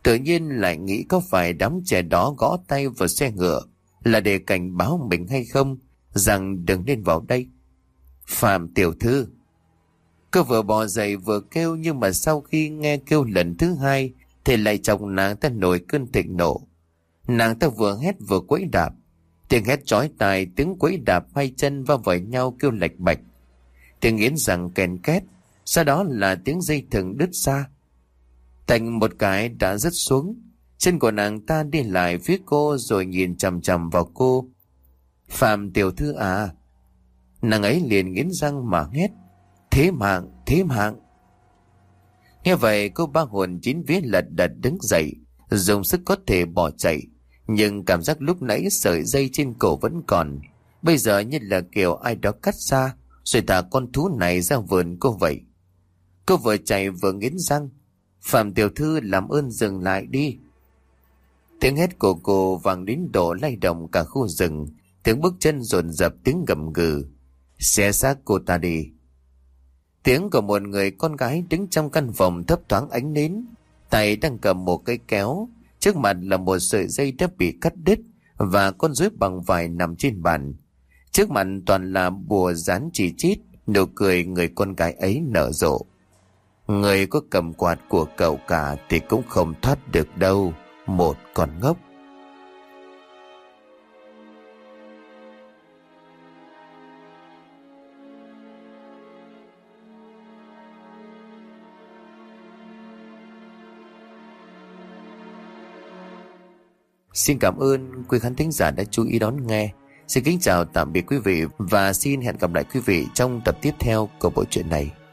Tự nhiên lại nghĩ có phải đám trẻ đó gõ tay vào xe ngựa là để cảnh báo mình hay không, rằng đừng nên vào đây. Phạm tiểu thư. Cô vừa bò dậy vừa kêu, nhưng mà sau khi nghe kêu lần thứ hai thì lại chồng nàng ta nổi cơn thịnh nộ. Nàng ta vừa hét vừa quẫy đạp. Tiếng hét chói tai, tiếng quẫy đạp hai chân va vào nhau kêu lạch bạch. Tiếng nghiến răng kèn két, sau đó là tiếng dây thừng đứt ra. Thành một cái đã rớt xuống. Chân của nàng ta đi lại phía cô rồi nhìn chằm chằm vào cô. Phạm tiểu thư à. Nàng ấy liền nghiến răng mà hét. Thế mạng, thế mạng. Nghe vậy cô ba hồn chín vía lật đật đứng dậy, dùng sức có thể bỏ chạy. Nhưng cảm giác lúc nãy sợi dây trên cổ vẫn còn. Bây giờ như là kiểu ai đó cắt ra, rồi thả con thú này ra vườn cô vậy. Cô vừa chạy vừa nghiến răng. Phạm tiểu thư làm ơn dừng lại đi. Tiếng hét của cô vang đến độ lay động cả khu rừng. Tiếng bước chân dồn dập, tiếng gầm gừ. Xé xác cô ta đi. Tiếng của một người con gái đứng trong căn phòng thấp thoáng ánh nến, tay đang cầm một cây kéo. Trước mặt là một sợi dây đã bị cắt đứt và con rối bằng vải nằm trên bàn. Trước mặt toàn là bùa dán chỉ chít. Nụ cười người con gái ấy nở rộ. Người có cầm quạt của cậu cả thì cũng không thoát được đâu, một con ngốc. Xin cảm ơn quý khán thính giả đã chú ý đón nghe. Xin kính chào tạm biệt quý vị và xin hẹn gặp lại quý vị trong tập tiếp theo của bộ truyện này.